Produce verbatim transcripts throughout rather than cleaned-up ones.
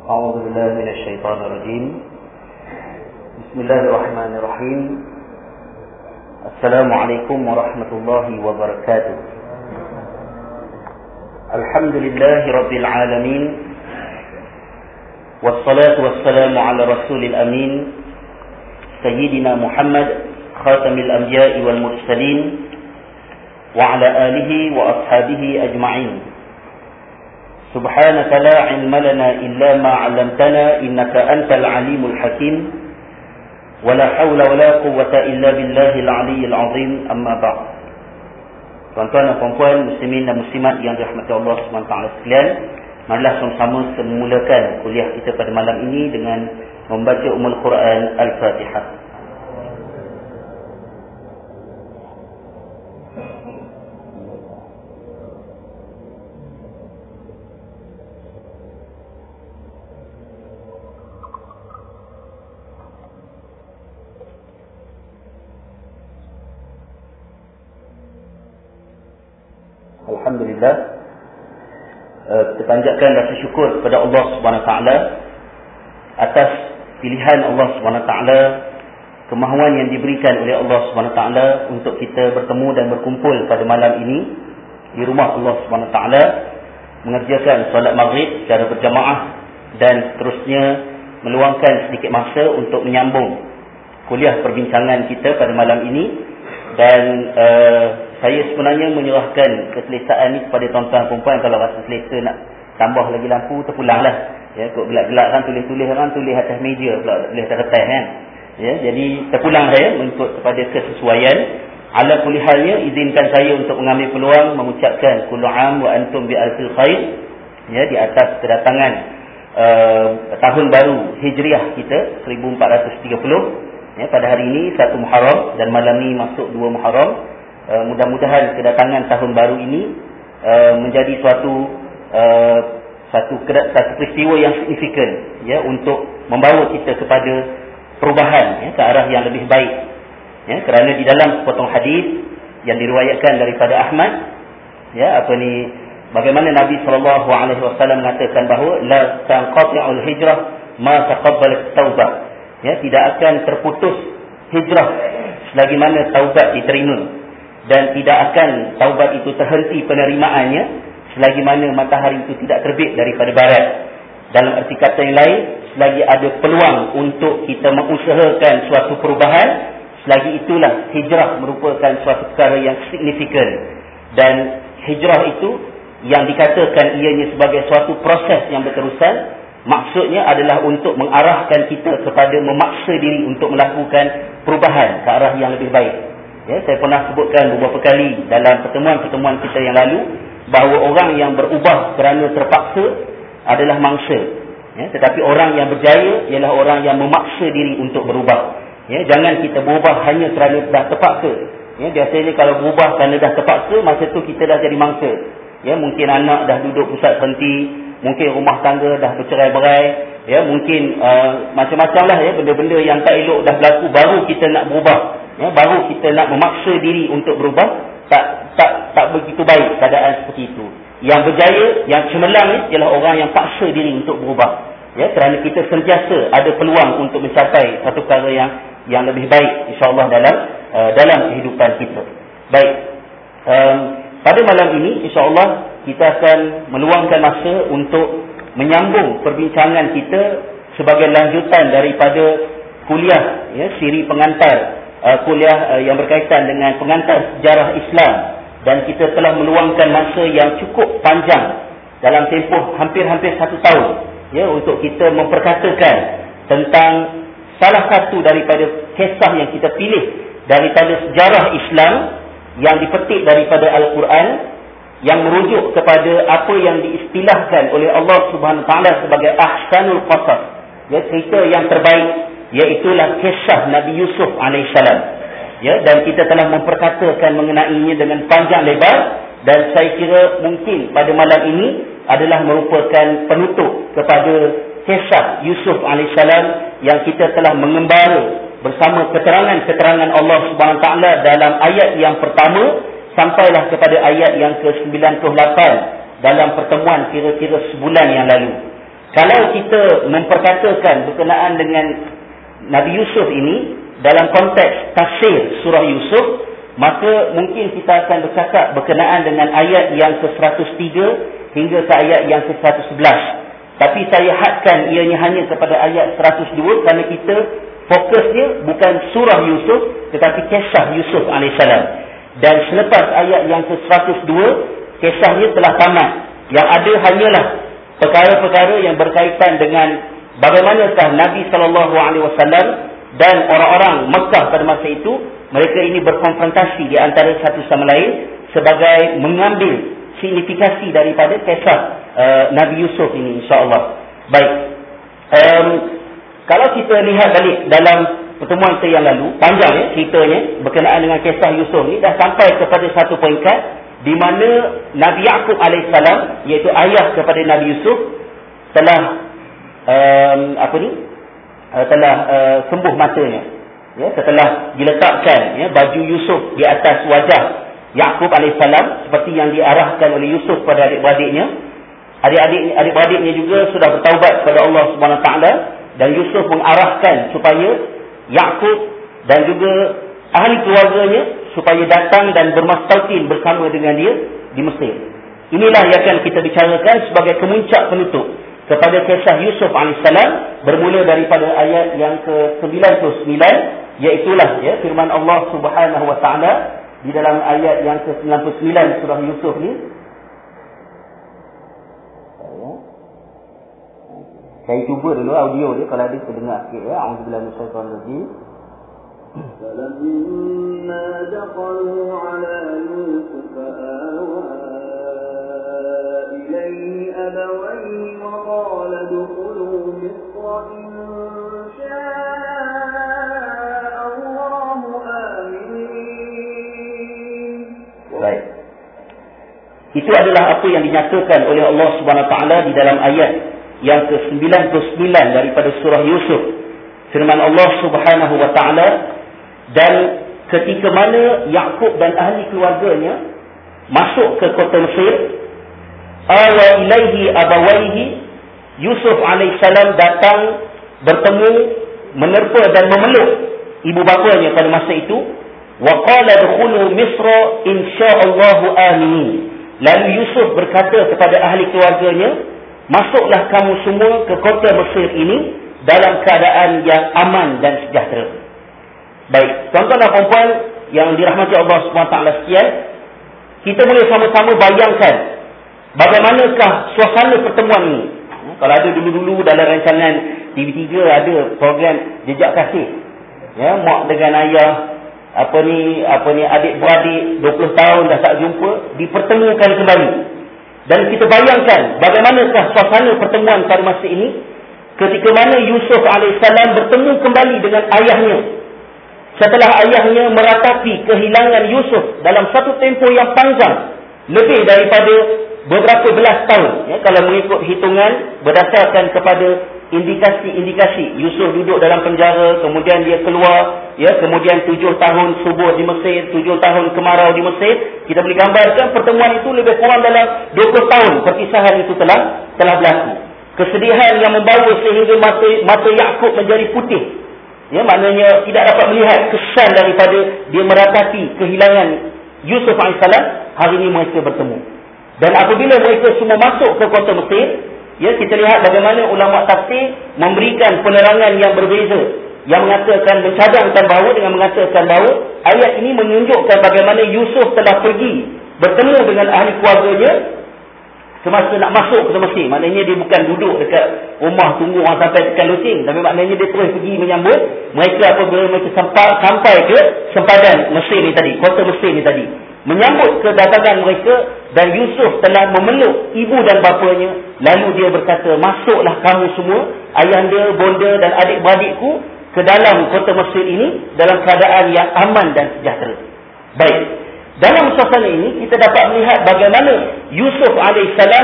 أعوذ بالله من الشيطان الرجيم. بسم الله الرحمن الرحيم. السلام عليكم ورحمة الله وبركاته. الحمد لله رب العالمين، والصلاة والسلام على رسول الأمين سيدنا محمد خاتم الأنبياء والمرسلين وعلى آله وأصحابه أجمعين. سبحانك لا علم لنا إلا ما علمتنا إنك أنت العليم الحكيم ولا حول ولا قوة إلا بالله العلي العظيم. أما بعد. Tuan-tuan dan puan-puan, muslimin dan muslimat yang dirahmati Allah subhanahu wa taala sekalian, marilah sama-sama memulakan kuliah kita pada malam ini dengan membaca Ummul Quran Al-Fatihah. Alhamdulillah, uh, kita panjatkan rasa syukur kepada Allah Subhanahu Wa Taala atas pilihan Allah Subhanahu Wa Taala, kemahuan yang diberikan oleh Allah Subhanahu Wa Taala untuk kita bertemu dan berkumpul pada malam ini di rumah Allah Subhanahu Wa Taala, mengerjakan solat maghrib secara berjamaah dan seterusnya meluangkan sedikit masa untuk menyambung kuliah perbincangan kita pada malam ini. Dan uh, saya sebenarnya menyerahkan keselesaan ini kepada tuan-tuan perempuan. Kalau rasa selesa nak tambah lagi lampu, terpulanglah. Ya, kok gelap-gelap kan, tulis-tulis kan, tulis atas meja pula, tulis atas kertas kan. Ya, jadi terpulang saya mengikut kepada kesesuaian. Ala kulli halnya, izinkan saya untuk mengambil peluang mengucapkan kullu am wa antum bi alfil khair. Ya, di atas kedatangan uh, tahun baru Hijriah kita seribu empat ratus tiga puluh. Ya, pada hari ini satu Muharram dan malam ni masuk dua Muharram. Uh, mudah-mudahan kedatangan tahun baru ini uh, menjadi suatu uh, satu satu peristiwa yang signifikan, ya, untuk membawa kita kepada perubahan, ya, ke arah yang lebih baik. Ya, kerana di dalam sepotong hadis yang diriwayatkan daripada Ahmad, ya, apa ni, bagaimana Nabi sallallahu alaihi wasallam mengatakan bahawa la tanqati'ul hijrah ma taqabbalat taubah. Ya, tidak akan terputus hijrah selagi mana taubat diterima, dan tidak akan taubat itu terhenti penerimaannya selagi mana matahari itu tidak terbit daripada barat. Dalam arti kata yang lain, selagi ada peluang untuk kita mengusahakan suatu perubahan, selagi itulah hijrah merupakan suatu perkara yang signifikan. Dan hijrah itu yang dikatakan ianya sebagai suatu proses yang berterusan, maksudnya adalah untuk mengarahkan kita kepada memaksa diri untuk melakukan perubahan ke arah yang lebih baik. Ya, saya pernah sebutkan beberapa kali dalam pertemuan-pertemuan kita yang lalu bahawa orang yang berubah kerana terpaksa adalah mangsa. Ya, tetapi orang yang berjaya ialah orang yang memaksa diri untuk berubah. Ya, jangan kita berubah hanya kerana dah terpaksa. Ya, biasanya kalau berubah kerana dah terpaksa, masa tu kita dah jadi mangsa. Ya, mungkin anak dah duduk pusat berhenti, mungkin rumah tangga dah bercerai-berai, ya, mungkin uh, macam-macam lah, ya, benda-benda yang tak elok dah berlaku, baru kita nak berubah, ya, baru kita nak memaksa diri untuk berubah. Tak tak tak begitu baik keadaan seperti itu. Yang berjaya, yang cemerlang ni ialah orang yang paksa diri untuk berubah, ya, kerana kita sentiasa ada peluang untuk mencapai satu perkara yang yang lebih baik, insya-Allah, dalam uh, dalam kehidupan kita. Baik, um, pada malam ini insya-Allah kita akan meluangkan masa untuk menyambung perbincangan kita sebagai lanjutan daripada kuliah, ya, siri pengantar, uh, kuliah uh, yang berkaitan dengan pengantar sejarah Islam. Dan kita telah meluangkan masa yang cukup panjang dalam tempoh hampir-hampir satu tahun, ya, untuk kita memperkatakan tentang salah satu daripada kisah yang kita pilih daripada sejarah Islam yang dipetik daripada Al-Quran, yang merujuk kepada apa yang diistilahkan oleh Allah Subhanahu Wa Taala sebagai ahsanul qasas, ya, cerita yang terbaik, iaitulah kisah Nabi Yusuf alaihissalam. Ya, dan kita telah memperkatakan mengenainya dengan panjang lebar, dan saya kira mungkin pada malam ini adalah merupakan penutup kepada kisah Yusuf alaihissalam yang kita telah mengembara bersama keterangan-keterangan Allah Subhanahu Wa Taala dalam ayat yang pertama sampailah kepada ayat yang ke sembilan puluh lapan dalam pertemuan kira-kira sebulan yang lalu. kalau kita memperkatakan berkenaan dengan Nabi Yusuf ini dalam konteks tafsir surah Yusuf, maka mungkin kita akan bercakap berkenaan dengan ayat yang ke seratus tiga hingga ke ayat yang ke seratus sebelas. Tapi saya hadkan ianya hanya kepada ayat seratus dua kerana kita fokusnya bukan surah Yusuf tetapi kisah Yusuf alaihissalam. Dan selepas ayat yang ke seratus dua, kisahnya telah tamat. Yang ada hanyalah perkara-perkara yang berkaitan dengan bagaimanakah Nabi sallallahu alaihi wasallam dan orang-orang Mekah pada masa itu, mereka ini berkonfrontasi di antara satu sama lain sebagai mengambil signifikasi daripada kisah uh, Nabi Yusuf ini, insya-Allah. Baik. Um, kalau kita lihat balik dalam pertemuan kita yang lalu, panjang ya ceritanya berkenaan dengan kisah Yusuf ni, dah sampai kepada satu peringkat di mana Nabi Yaqub alaihissalam, iaitu ayah kepada Nabi Yusuf, telah um, apa ni? Uh, telah uh, sembuh matanya. Ya, setelah diletakkan ya baju Yusuf di atas wajah Yaqub alaihissalam seperti yang diarahkan oleh Yusuf pada adik-beradiknya. Adik-adik adik-beradiknya juga sudah bertaubat kepada Allah Subhanahu Wa Taala, dan Yusuf mengarahkan supaya Yaqub dan juga ahli keluarganya supaya datang dan bermastautin bersama dengan dia di Mesir. Inilah yang akan kita bicarakan sebagai kemuncak penutup kepada kisah Yusuf alaihissalam, bermula daripada ayat yang ke sembilan puluh sembilan, iaitulah ya firman Allah Subhanahu Wa Taala di dalam ayat yang ke sembilan puluh sembilan surah Yusuf ni. Saya cuba dulu audio dia, kalau ada terdengar sikit ya. Auzubillahi minasyaitanir rajim. فَلَمَّا دَخَلُوا عَلَى يُوسُفَ آوَى إِلَيْهِ أَبَوَيْهِ وَقَالَ ادْخُلُوا مِصْرَ إِن شَاءَ اللَّهُ آمِنِينَ. Baik. Itu adalah apa yang dinyatakan oleh Allah Subhanahu Wa Taala di dalam ayat yang ke sembilan puluh sembilan daripada surah Yusuf. Firman Allah Subhanahu Wa Taala, dan ketika mana Yaqub dan ahli keluarganya masuk ke kota Mesir, awa ilaihi abawaihi, Yusuf alaihissalam datang bertemu, menerpa dan memeluk ibu bapanya pada masa itu. Wa qala dkhulu misra insyaallahu aminin. Lalu Yusuf berkata kepada ahli keluarganya, masuklah kamu semua ke kota Mesir ini dalam keadaan yang aman dan sejahtera. Baik, tuan-tuan dan puan yang dirahmati Allah Subhanahu Wa Taala sekalian, kita boleh sama-sama bayangkan bagaimanakah suasana pertemuan ini. Kalau ada dulu-dulu dalam rancangan T V tiga ada program Jejak Kasih, ya, mak dengan ayah, apa ni apa ni adik-beradik dua puluh tahun dah tak jumpa, dipertemukan kembali. Dan kita bayangkan bagaimanakah suasana pertemuan pada masa ini ketika mana Yusuf alaihissalam bertemu kembali dengan ayahnya setelah ayahnya meratapi kehilangan Yusuf dalam satu tempoh yang panjang, lebih daripada beberapa belas tahun ya, kalau mengikut hitungan berdasarkan kepada indikasi-indikasi. Yusuf duduk dalam penjara, kemudian dia keluar ya, kemudian tujuh tahun subur di Mesir, tujuh tahun kemarau di Mesir. Kita boleh gambarkan pertemuan itu lebih kurang dalam dua puluh tahun perpisahan itu telah telah berlaku. Kesedihan yang membawa sehingga mata mata Yaqub menjadi putih. Ya, maknanya tidak dapat melihat kesan daripada dia meratapi kehilangan Yusuf alaihissalam. Hari ini mereka bertemu. Dan apabila mereka semua masuk ke kota Mesir, ya, kita lihat bagaimana ulama tafsir memberikan penerangan yang berbeza, yang mengatakan, mencadangkan bahawa dengan mengatakan bahawa ayat ini menunjukkan bagaimana Yusuf telah pergi bertemu dengan ahli keluarganya semasa nak masuk ke Mesir. Maknanya dia bukan duduk dekat rumah tunggu orang sampai tekan losing, tapi maknanya dia terus pergi menyambut mereka apabila mereka sampai, sampai ke sempadan Mesir ni tadi, kota Mesir ni tadi, menyambut kedatangan mereka. Dan Yusuf telah memeluk ibu dan bapanya. Lalu dia berkata, masuklah kamu semua, ayahanda, bonda dan adik-beradikku, ke dalam kota Mesir ini dalam keadaan yang aman dan sejahtera. Baik, dalam suasana ini kita dapat melihat bagaimana Yusuf alaihissalam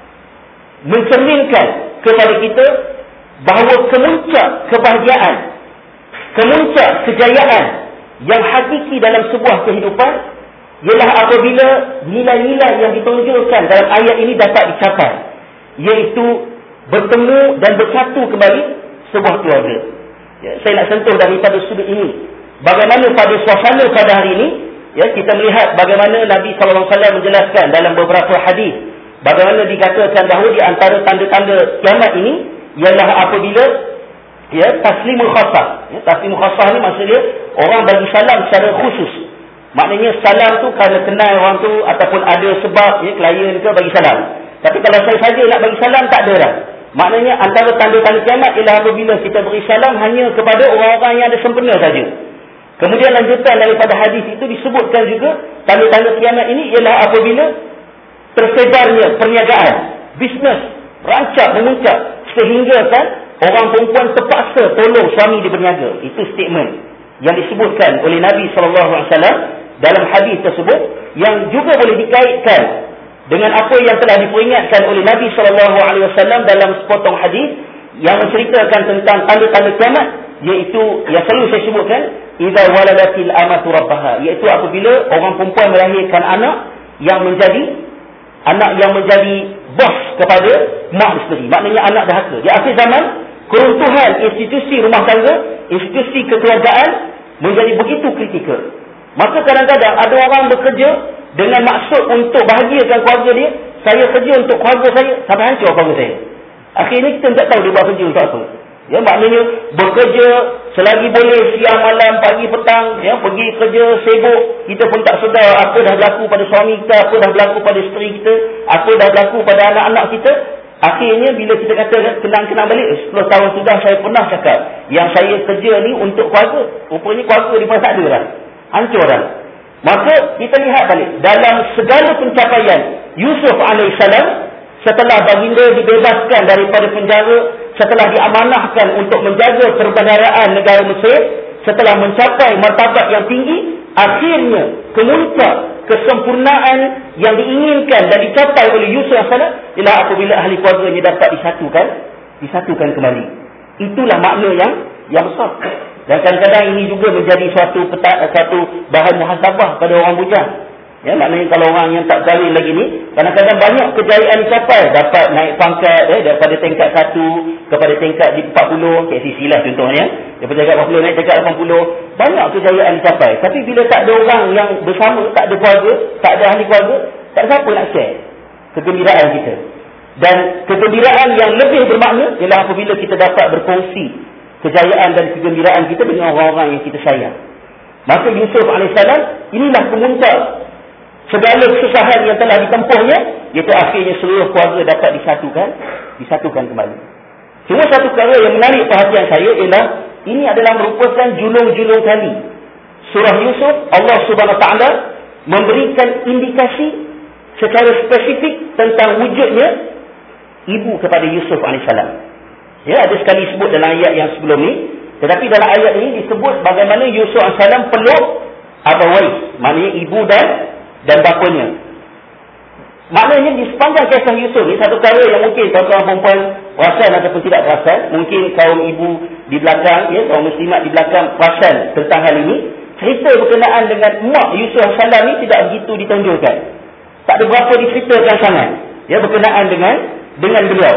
mencerminkan kepada kita bahawa kemuncak kebahagiaan, kemuncak kejayaan yang hakiki dalam sebuah kehidupan ialah apabila nilai-nilai yang ditonjolkan dalam ayat ini dapat dicapai, iaitu bertemu dan bersatu kembali sebuah keluarga. Ya, saya nak sentuh daripada sudut ini. Bagaimana pada suasana pada hari ini, ya, kita melihat bagaimana Nabi sallallahu alaihi wasallam menjelaskan dalam beberapa hadis, bagaimana dikatakan bahawa di antara tanda-tanda kiamat ini ialah apabila, ya, taslimul khassah. Ya, taslimul khassah ni maksudnya orang bagi salam secara khusus. Maknanya salam tu kerana kenal orang tu ataupun ada sebab, ya, klien ke bagi salam. Tapi kalau saya saja nak bagi salam, tak ada dah. Maknanya antara tanda-tanda kiamat ialah apabila kita beri salam hanya kepada orang-orang yang ada sempena saja. Kemudian lanjutan daripada hadis itu disebutkan juga tanda-tanda kiamat ini ialah apabila tersebarnya perniagaan, bisnes rancak memuncak sehingga kan orang perempuan terpaksa tolong suami dia berniaga. Itu statement yang disebutkan oleh Nabi sallallahu alaihi wasallam dalam hadis tersebut, yang juga boleh dikaitkan dengan apa yang telah diperingatkan oleh Nabi sallallahu alaihi wasallam dalam sepotong hadis yang menceritakan tentang tanda-tanda kiamat, iaitu yang selalu saya sebutkan, idza waladatil amatu rabbaha, iaitu apabila orang perempuan melahirkan anak yang menjadi anak yang menjadi bos kepada mak isteri. Maknanya anak dahaka. Di akhir zaman, keruntuhan institusi rumah tangga, institusi kekeluargaan menjadi begitu kritikal. Maka kadang-kadang ada orang bekerja dengan maksud untuk bahagiakan keluarga dia. Saya kerja untuk keluarga saya, sampai hancur keluarga saya. Akhirnya kita tak tahu dia buat kerja untuk apa. Ya, maknanya bekerja selagi boleh, siang malam, pagi petang, ya, pergi kerja sibuk, kita pun tak sedar apa dah berlaku pada suami kita, apa dah berlaku pada isteri kita, apa dah berlaku pada anak-anak kita. Akhirnya bila kita kata kenang-kenang balik, sepuluh tahun sudah saya pernah cakap yang saya kerja ni untuk keluarga. Rupanya keluarga dia pun tak ada dah, hancur dah. Maka kita lihat balik dalam segala pencapaian Yusuf alaihissalam, setelah baginda dibebaskan daripada penjara, setelah diamanahkan untuk menjaga perbendaharaan negara Mesir, setelah mencapai martabat yang tinggi, akhirnya kemuncak kesempurnaan yang diinginkan dan dicapai oleh Yusuf alaihissalam ialah apabila ahli keluarganya dapat disatukan, disatukan kembali. Itulah makna yang yang besar. Dan kadang-kadang ini juga menjadi suatu peta, satu bahan muhasabah pada orang bujang. Ya, maknanya kalau orang yang tak kahwin lagi ni, kadang-kadang banyak kejayaan dicapai, dapat naik pangkat, eh, daripada tingkat satu kepada tingkat di empat puluh, K C C lah contohnya, daripada tingkat empat puluh naik tingkat lapan puluh, banyak kejayaan dicapai. Tapi bila tak ada orang yang bersama, tak ada keluarga, tak ada ahli keluarga, tak siapa nak share kegembiraan kita. Dan kegembiraan yang lebih bermakna ialah apabila kita dapat berkongsi kejayaan dan kegembiraan kita dengan orang-orang yang kita sayang. Maka Yusuf alaihissalam, inilah kemuncak segala kesusahan yang telah ditempuhnya, iaitu akhirnya seluruh keluarga dapat disatukan, disatukan kembali. Cuma satu perkara yang menarik perhatian saya ialah ini adalah merupakan julung-julung kali surah Yusuf. Allah Subhanahu Wa Taala memberikan indikasi secara spesifik tentang wujudnya ibu kepada Yusuf alaihissalam. Ya, ada sekali sebut dalam ayat yang sebelum ni, tetapi dalam ayat ini disebut bagaimana Yusuf alaihissalam peluk abawai, maknanya ibu dan dan bapanya. Maknanya di sepanjang kisah Yusuf ni, satu perkara yang mungkin tuan-tuan perempuan perasan ataupun tidak perasan, mungkin kaum ibu di belakang, ya, kaum muslimat di belakang perasan tentang hal ini, cerita berkenaan dengan mak Yusuf alaihissalam ni tidak begitu ditonjolkan. Tak ada berapa diceritakan sangat, ya, berkenaan dengan dengan beliau.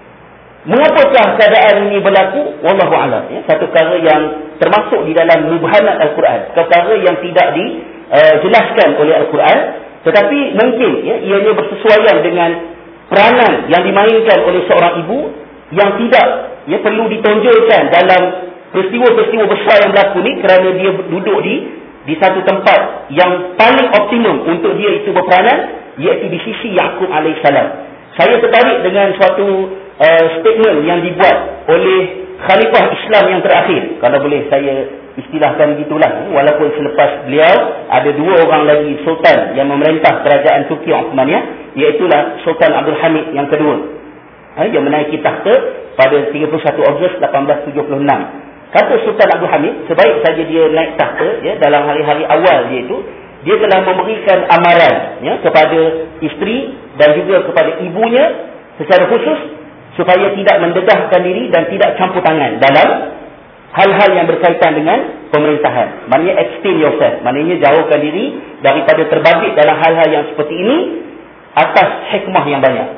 Mengapakah keadaan ini berlaku? Wallahu a'lam. Ya, satu perkara yang termasuk di dalam mubhanat Al-Quran, perkara yang tidak dijelaskan uh, oleh Al-Quran, tetapi mungkin, ya, ianya bersesuaian dengan peranan yang dimainkan oleh seorang ibu yang tidak, ya, perlu ditonjolkan dalam peristiwa-peristiwa besar yang berlaku ni, kerana dia duduk di di satu tempat yang paling optimum untuk dia itu berperanan, iaitu di sisi Yaqub alaihissalam. Saya tertarik dengan suatu uh, statement yang dibuat oleh Khalifah Islam yang terakhir, kalau boleh saya istilahkan begitulah, walaupun selepas beliau ada dua orang lagi Sultan yang memerintah kerajaan Turki Osmaniyah, iaitulah Sultan Abdul Hamid yang kedua, ha, yang menaiki takhta pada tiga puluh satu Ogos lapan belas tujuh puluh enam. Kata Sultan Abdul Hamid, sebaik saja dia naik takhta, ya, dalam hari-hari awal dia itu, dia telah memberikan amaran, ya, kepada isteri dan juga kepada ibunya secara khusus supaya tidak mendedahkan diri dan tidak campur tangan dalam hal-hal yang berkaitan dengan pemerintahan. Maknanya abstain yourself, maknanya jauhkan diri daripada terbabit dalam hal-hal yang seperti ini atas hikmah yang banyak.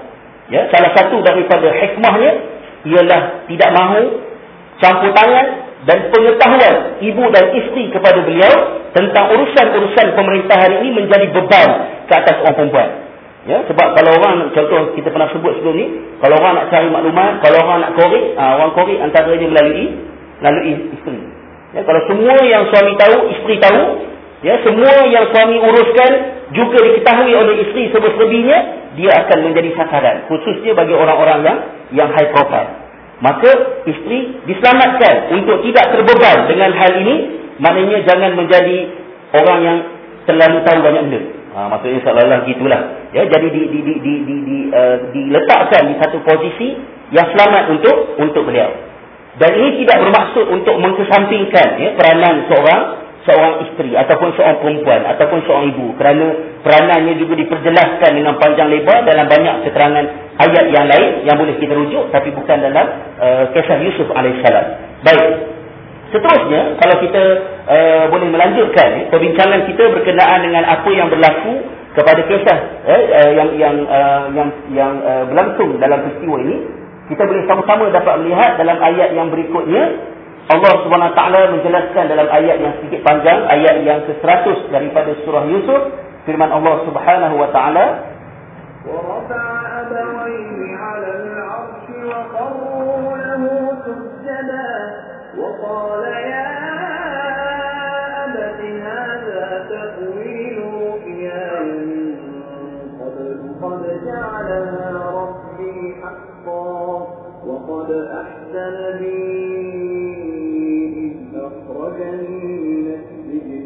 Ya, salah satu daripada hikmahnya ialah tidak mahu campur tangan dan pengetahuan ibu dan isteri kepada beliau tentang urusan-urusan pemerintahan ini menjadi beban ke atas orang perempuan. Ya, sebab kalau orang, contoh kita pernah sebut sebelum ni, kalau orang nak cari maklumat, kalau orang nak korek, ha, orang korek antaranya melalui melalui isteri. Ya, kalau semua yang suami tahu, isteri tahu, ya, semua yang suami uruskan juga diketahui oleh isteri selebihnya, dia akan menjadi sasaran, khususnya bagi orang-orang yang yang high profile. Maka isteri diselamatkan untuk tidak terbeban dengan hal ini, maknanya jangan menjadi orang yang terlalu tahu banyak benda. Ha, maksudnya seolah-olah gitulah. Ya, jadi di, di, di, di, di, di, uh, diletakkan di satu posisi yang selamat untuk untuk beliau. Dan ini tidak bermaksud untuk mengkesampingkan ya, peranan seorang seorang isteri ataupun seorang perempuan ataupun seorang ibu, kerana peranannya juga diperjelaskan dengan panjang lebar dalam banyak keterangan ayat yang lain yang boleh kita rujuk, tapi bukan dalam uh, kisah Yusuf alaihissalam. Baik. Seterusnya, kalau kita uh, boleh melanjutkan eh, perbincangan kita berkenaan dengan apa yang berlaku kepada kisah eh, uh, yang yang uh, yang yang uh, berlangsung dalam peristiwa ini, kita boleh sama-sama dapat melihat dalam ayat yang berikutnya Allah Subhanahu Wa Taala menjelaskan dalam ayat yang sedikit panjang, ayat yang ke seratus daripada surah Yusuf, firman Allah Subhanahu Wa Taala, وَرَفَعَ أَبَوَيْهِ عَلَى الْعَرْشِ وَخَرُّوا لَهُ سُجَّدًا وَقَالَ يَا أَبَتِ هَذَا تَأْوِيلُ رُؤْيَايَ مِن قَبْلُ قَدْ جَعَلَهَا رَبِّي حَقًّا وَقَدْ أَحْسَنَ بِي إِذْ أَخْرَجَنِي مِنَ السِّجْنِ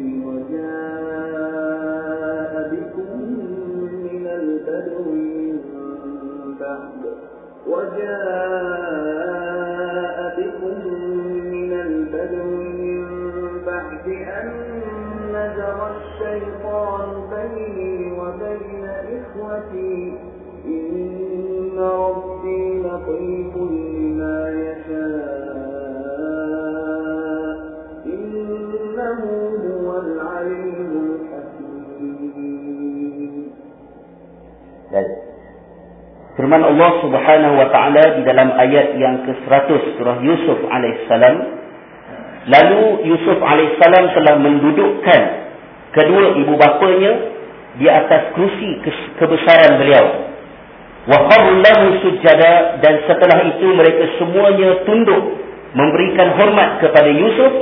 وَجَاءَ بِكُم مِّنَ الْبَدْوِ مِن بَعْدِ وَجَاءَ بِكُم بعد أن نزغ الشيطان بيني وبين إخوتي إن ربي لطيف لما يشاء إنه هو العليم الحكيم. Firman Allah Subhanahu Wa Taala di dalam ayat yang ke seratus surah Yusuf alaihissalam, lalu Yusuf alaihissalam telah mendudukkan kedua ibu bapanya di atas kerusi kebesaran beliau. Wa qarru lahu sujada, dan setelah itu mereka semuanya tunduk memberikan hormat kepada Yusuf.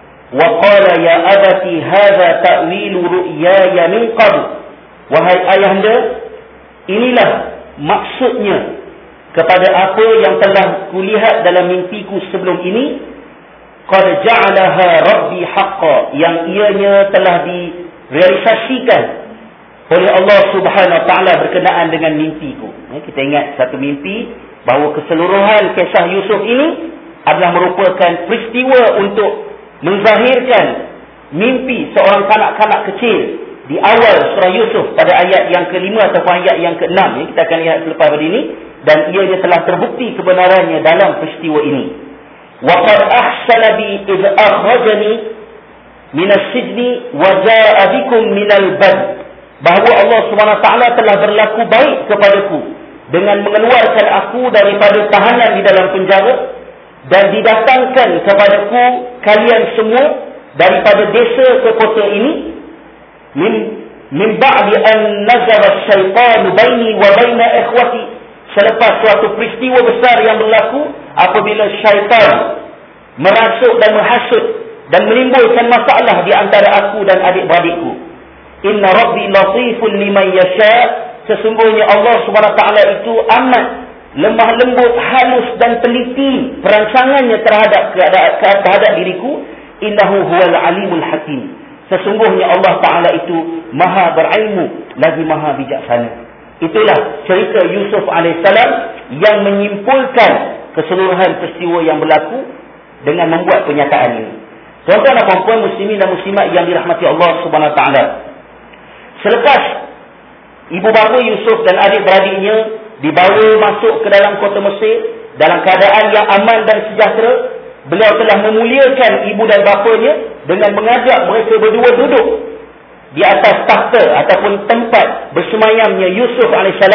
Wa qala ya abati hadza ta'wilu ru'yaya min qabl, wahai ayahanda, inilah maksudnya kepada apa yang telah kulihat dalam mimpiku sebelum ini. Qad ja'alaha rabbi haqqan, yang ianya telah direalisasikan oleh Allah Subhanahu Wa Taala berkenaan dengan mimpiku. Ya, kita ingat satu mimpi bahawa keseluruhan kisah Yusuf ini adalah merupakan peristiwa untuk menzahirkan mimpi seorang kanak-kanak kecil di awal surah Yusuf pada ayat yang kelima ataupun ayat yang keenam. Ya, kita akan lihat selepas pada ini, dan ianya telah terbukti kebenarannya dalam peristiwa ini. وَقَدْ أَحْسَنَ بِي إِذْ أَخْرَجَنِي مِنَ السِّجْنِ وَجَاءَ بِكُم مِّنَ الْبَدْوِ, bahawa Allah Subhanahu Wa Taala telah berlaku baik kepadaku dengan mengeluarkan aku daripada tahanan di dalam penjara dan didatangkan kepadaku kalian semua daripada desa ke kota ini, min min ba'di an nazara asy-syaitanu baini wa baina ikhwati, selepas suatu peristiwa besar yang berlaku apabila syaitan merasuk dan menghasut dan menimbulkan masalah di antara aku dan adik-beradikku. Inna rabbi latifun liman yasha, sesungguhnya Allah Subhanahu Wa Taala itu amat lemah lembut, halus dan teliti perancangannya terhadap terhadap diriku. Innahu huwal alimul hakim, sesungguhnya Allah Taala itu maha berilmu lagi maha bijaksana. Itulah cerita Yusuf alaihissalam yang menyimpulkan keseluruhan peristiwa yang berlaku dengan membuat pernyataan ini. Tuan-tuan dan puan-puan muslimin dan muslimat yang dirahmati Allah Subhanahu Wa Taala, selepas ibu bapa Yusuf dan adik-beradiknya dibawa masuk ke dalam kota Mesir dalam keadaan yang aman dan sejahtera, beliau telah memuliakan ibu dan bapanya dengan mengajak mereka berdua duduk di atas takhta ataupun tempat bersemayamnya Yusuf alaihissalam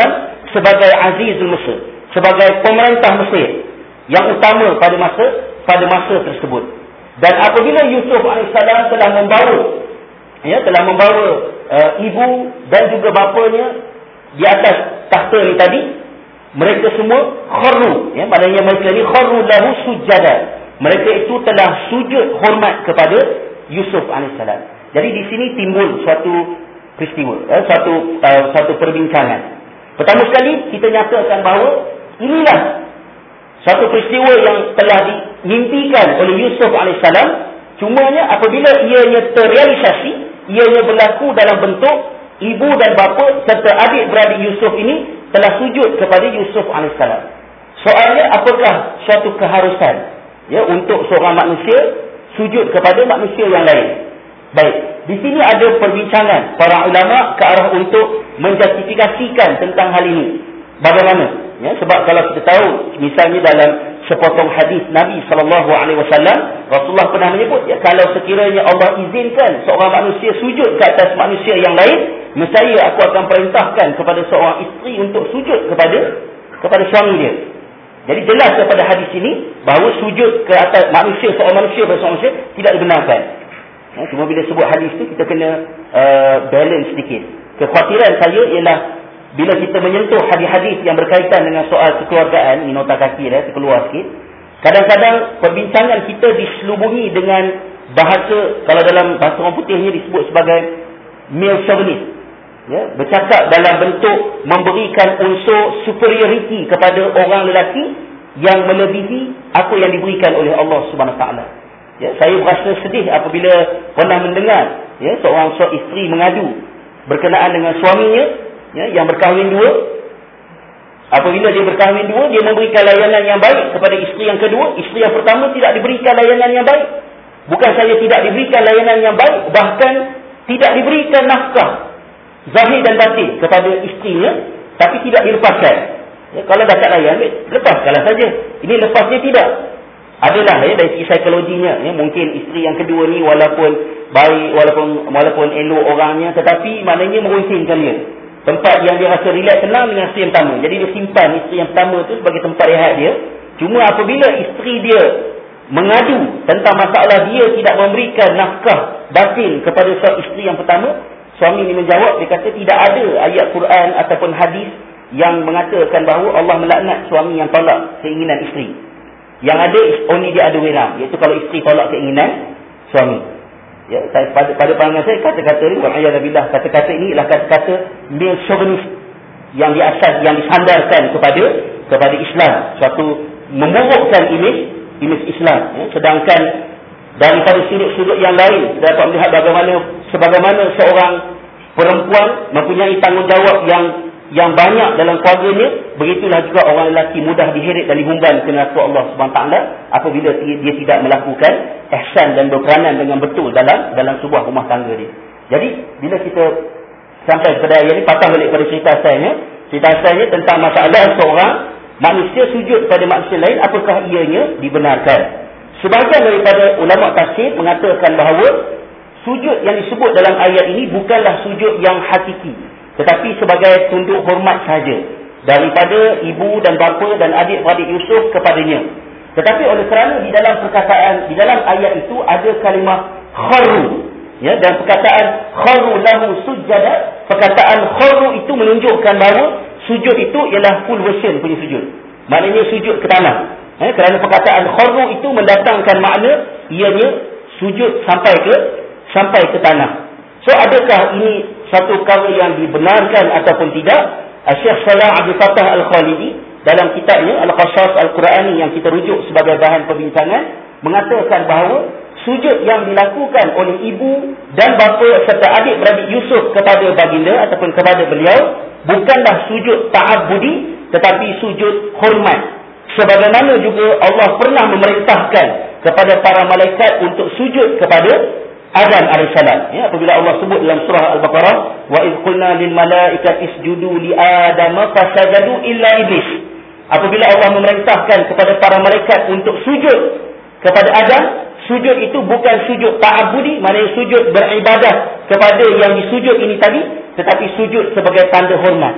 sebagai Azizul Mesir, sebagai pemerintah Mesir yang utama pada masa pada masa tersebut. Dan apabila Yusuf alaihissalam telah membawa ya telah membawa uh, ibu dan juga bapanya di atas takhta ni tadi, mereka semua kharru, ya, maknanya mereka ni kharru lahu sujada. Mereka itu telah sujud hormat kepada Yusuf alaihissalam. Jadi di sini timbul suatu peristiwa, eh, suatu uh, suatu perbincangan. Pertama sekali kita nyatakan bahawa inilah satu peristiwa yang telah dimimpikan oleh Yusuf alaihissalam. Cumanya apabila ianya terrealisasi, ianya berlaku dalam bentuk ibu dan bapa serta adik-beradik Yusuf ini telah sujud kepada Yusuf alaihissalam. Soalnya, apakah suatu keharusan ya untuk seorang manusia sujud kepada manusia yang lain? Baik, di sini ada perbincangan para ulama ke arah untuk menjustifikasikan tentang hal ini. Bagaimana? Ya, sebab kalau kita tahu, misalnya dalam sepotong hadis Nabi sallallahu alaihi wasallam, Rasulullah pernah menyebut, ya, kalau sekiranya Allah izinkan seorang manusia sujud ke atas manusia yang lain, nescaya aku akan perintahkan kepada seorang isteri untuk sujud kepada kepada suami dia. Jadi jelas daripada hadis ini bahawa sujud ke atas manusia, seorang manusia pada seorang manusia tidak dibenarkan. Ya, cuma bila sebut hadis itu kita kena uh, balance sedikit. Kekhawatiran saya ialah bila kita menyentuh hadis-hadis yang berkaitan dengan soal kekeluargaan, ini nota kaki dah, terkeluar sikit. Kadang-kadang perbincangan kita diselubungi dengan bahasa, kalau dalam bahasa orang putihnya disebut sebagai male chauvinist. Ya, bercakap dalam bentuk memberikan unsur superiority kepada orang lelaki yang melebihi apa yang diberikan oleh Allah Subhanahu Wa Taala. Ya, saya berasa sedih apabila pernah mendengar ya seorang seorang isteri mengadu berkenaan dengan suaminya ya yang berkahwin dua. Apabila dia berkahwin dua, dia memberikan layanan yang baik kepada isteri yang kedua, isteri yang pertama tidak diberikan layanan yang baik. Bukan saja tidak diberikan layanan yang baik, bahkan tidak diberikan nafkah zahir dan batin kepada isterinya, tapi tidak dilepaskan. Ya, kalau dah tak layan, lepaskanlah saja. Ini lepasnya tidak. Adalah ya dari segi psikologinya, ya, mungkin isteri yang kedua ni walaupun baik, walaupun walaupun elok orangnya, tetapi maknanya merunsingkan dia. Tempat yang dia rasa relax, tenang dengan isteri yang pertama. Jadi dia simpan isteri yang pertama tu sebagai tempat rehat dia. Cuma apabila isteri dia mengadu tentang masalah dia tidak memberikan nafkah batin kepada isteri yang pertama, suami ni menjawab, dia kata tidak ada ayat Quran ataupun hadis yang mengatakan bahawa Allah melaknat suami yang tolak keinginan isteri. Yang ada only dia ada weram, iaitu kalau isteri tolak keinginan suami. Ya, saya pada pada pandangan saya kata-kata ni wa'iyadzubillah, kata-kata ini ialah kata-kata male chauvinist yang diasas yang disandarkan kepada kepada Islam, suatu memburukkan imej imej Islam, ya. Sedangkan daripada sudut-sudut yang lain dapat melihat bagaimana sebagaimana seorang perempuan mempunyai tanggungjawab yang yang banyak dalam keluarganya, begitulah juga orang lelaki mudah diheret dan dihumban ke neraka Allah Subhanahu Wa Taala apabila dia, dia tidak melakukan ihsan dan berperanan dengan betul dalam dalam sebuah rumah tangga dia. Jadi bila kita sampai kepada ayat ini, patah balik pada cerita asalnya, cerita asalnya tentang masalah seorang manusia sujud pada manusia lain, apakah ianya dibenarkan. Sebahagian daripada ulama tafsir mengatakan bahawa sujud yang disebut dalam ayat ini bukanlah sujud yang hakiki, tetapi sebagai tunduk hormat sahaja daripada ibu dan bapa dan adik-beradik Yusuf kepadanya. Tetapi oleh kerana di dalam perkataan, di dalam ayat itu ada kalimah kharru, ya, dan perkataan kharru lahu sujada, perkataan kharru itu menunjukkan bahawa sujud itu ialah full version punya sujud. Maknanya sujud ke tanah. Eh, kerana perkataan kharru itu mendatangkan makna ianya sujud sampai ke sampai ke tanah. So adakah ini satu perkara yang dibenarkan ataupun tidak? Syekh Salah Abdul Fattah Al-Khalidi dalam kitabnya Al-Qasas Al-Qurani yang kita rujuk sebagai bahan perbincangan mengatakan bahawa sujud yang dilakukan oleh ibu dan bapa serta adik-beradik Yusuf kepada baginda ataupun kepada beliau bukanlah sujud ta'abbudi, tetapi sujud hormat. Sebagaimana juga Allah pernah memerintahkan kepada para malaikat untuk sujud kepada Adam alaihissalam. Ya, apabila Allah sebut dalam surah Al-Baqarah, wa idh qulna lil malaikati isjudu li Adam fasajadu illa iblis. Apabila Allah memerintahkan kepada para malaikat untuk sujud kepada Adam, sujud itu bukan sujud ta'abudi, maknanya sujud beribadah kepada yang disujud ini tadi, tetapi sujud sebagai tanda hormat.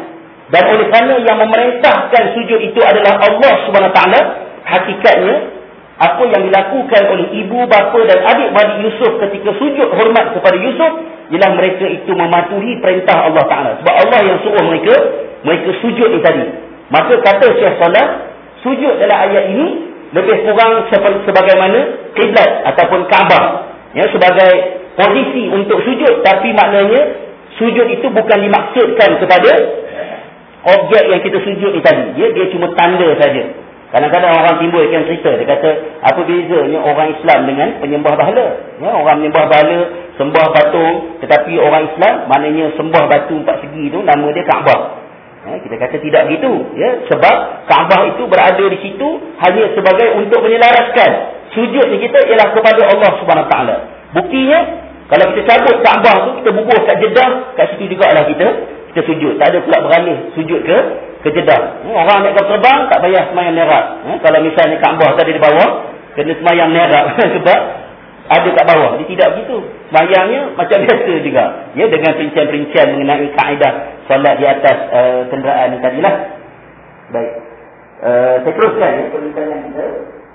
Dan oleh kerana yang memerintahkan sujud itu adalah Allah subhanahu wa taala, hakikatnya apa yang dilakukan oleh ibu, bapa dan adik-beradik Yusuf ketika sujud hormat kepada Yusuf ialah mereka itu mematuhi perintah Allah Taala. Sebab Allah yang suruh mereka mereka sujud ni tadi. Maka kata Syekh Saleh, sujud dalam ayat ini lebih kurang sebagaimana kiblat ataupun Kaabah, ya, sebagai posisi untuk sujud, tapi maknanya sujud itu bukan dimaksudkan kepada objek yang kita sujud ni tadi. Dia, dia cuma tanda saja. Kadang-kadang orang timbulkan cerita, dia kata apa bezanya orang Islam dengan penyembah bahala, ya, orang menyembah bahala, sembah patung, tetapi orang Islam maknanya sembah batu empat segi tu nama dia Kaabah. Ya, kita kata tidak begitu, ya, sebab Kaabah itu berada di situ hanya sebagai untuk menyelaraskan sujud ni kita ialah kepada Allah Subhanahu taala. Buktinya kalau kita cabut Kaabah tu, kita bubuh kat Jeddah, kat situ jugalah kita kita sujud. Tak ada pula beralih sujud ke ke Jeddah. Ya, orang naik kapal terbang tak payah semayang mihrab. Ya, kalau misalnya Kaabah tadi di bawah, kena semayang mihrab sebab ada kat bawah. Dia tidak begitu. Semayangnya macam biasa juga. Ya, dengan perincian-perincian mengenai kaedah solat di atas uh, kenderaan ni tadilah. Baik. Uh, saya teruskan ya perbincangan kita.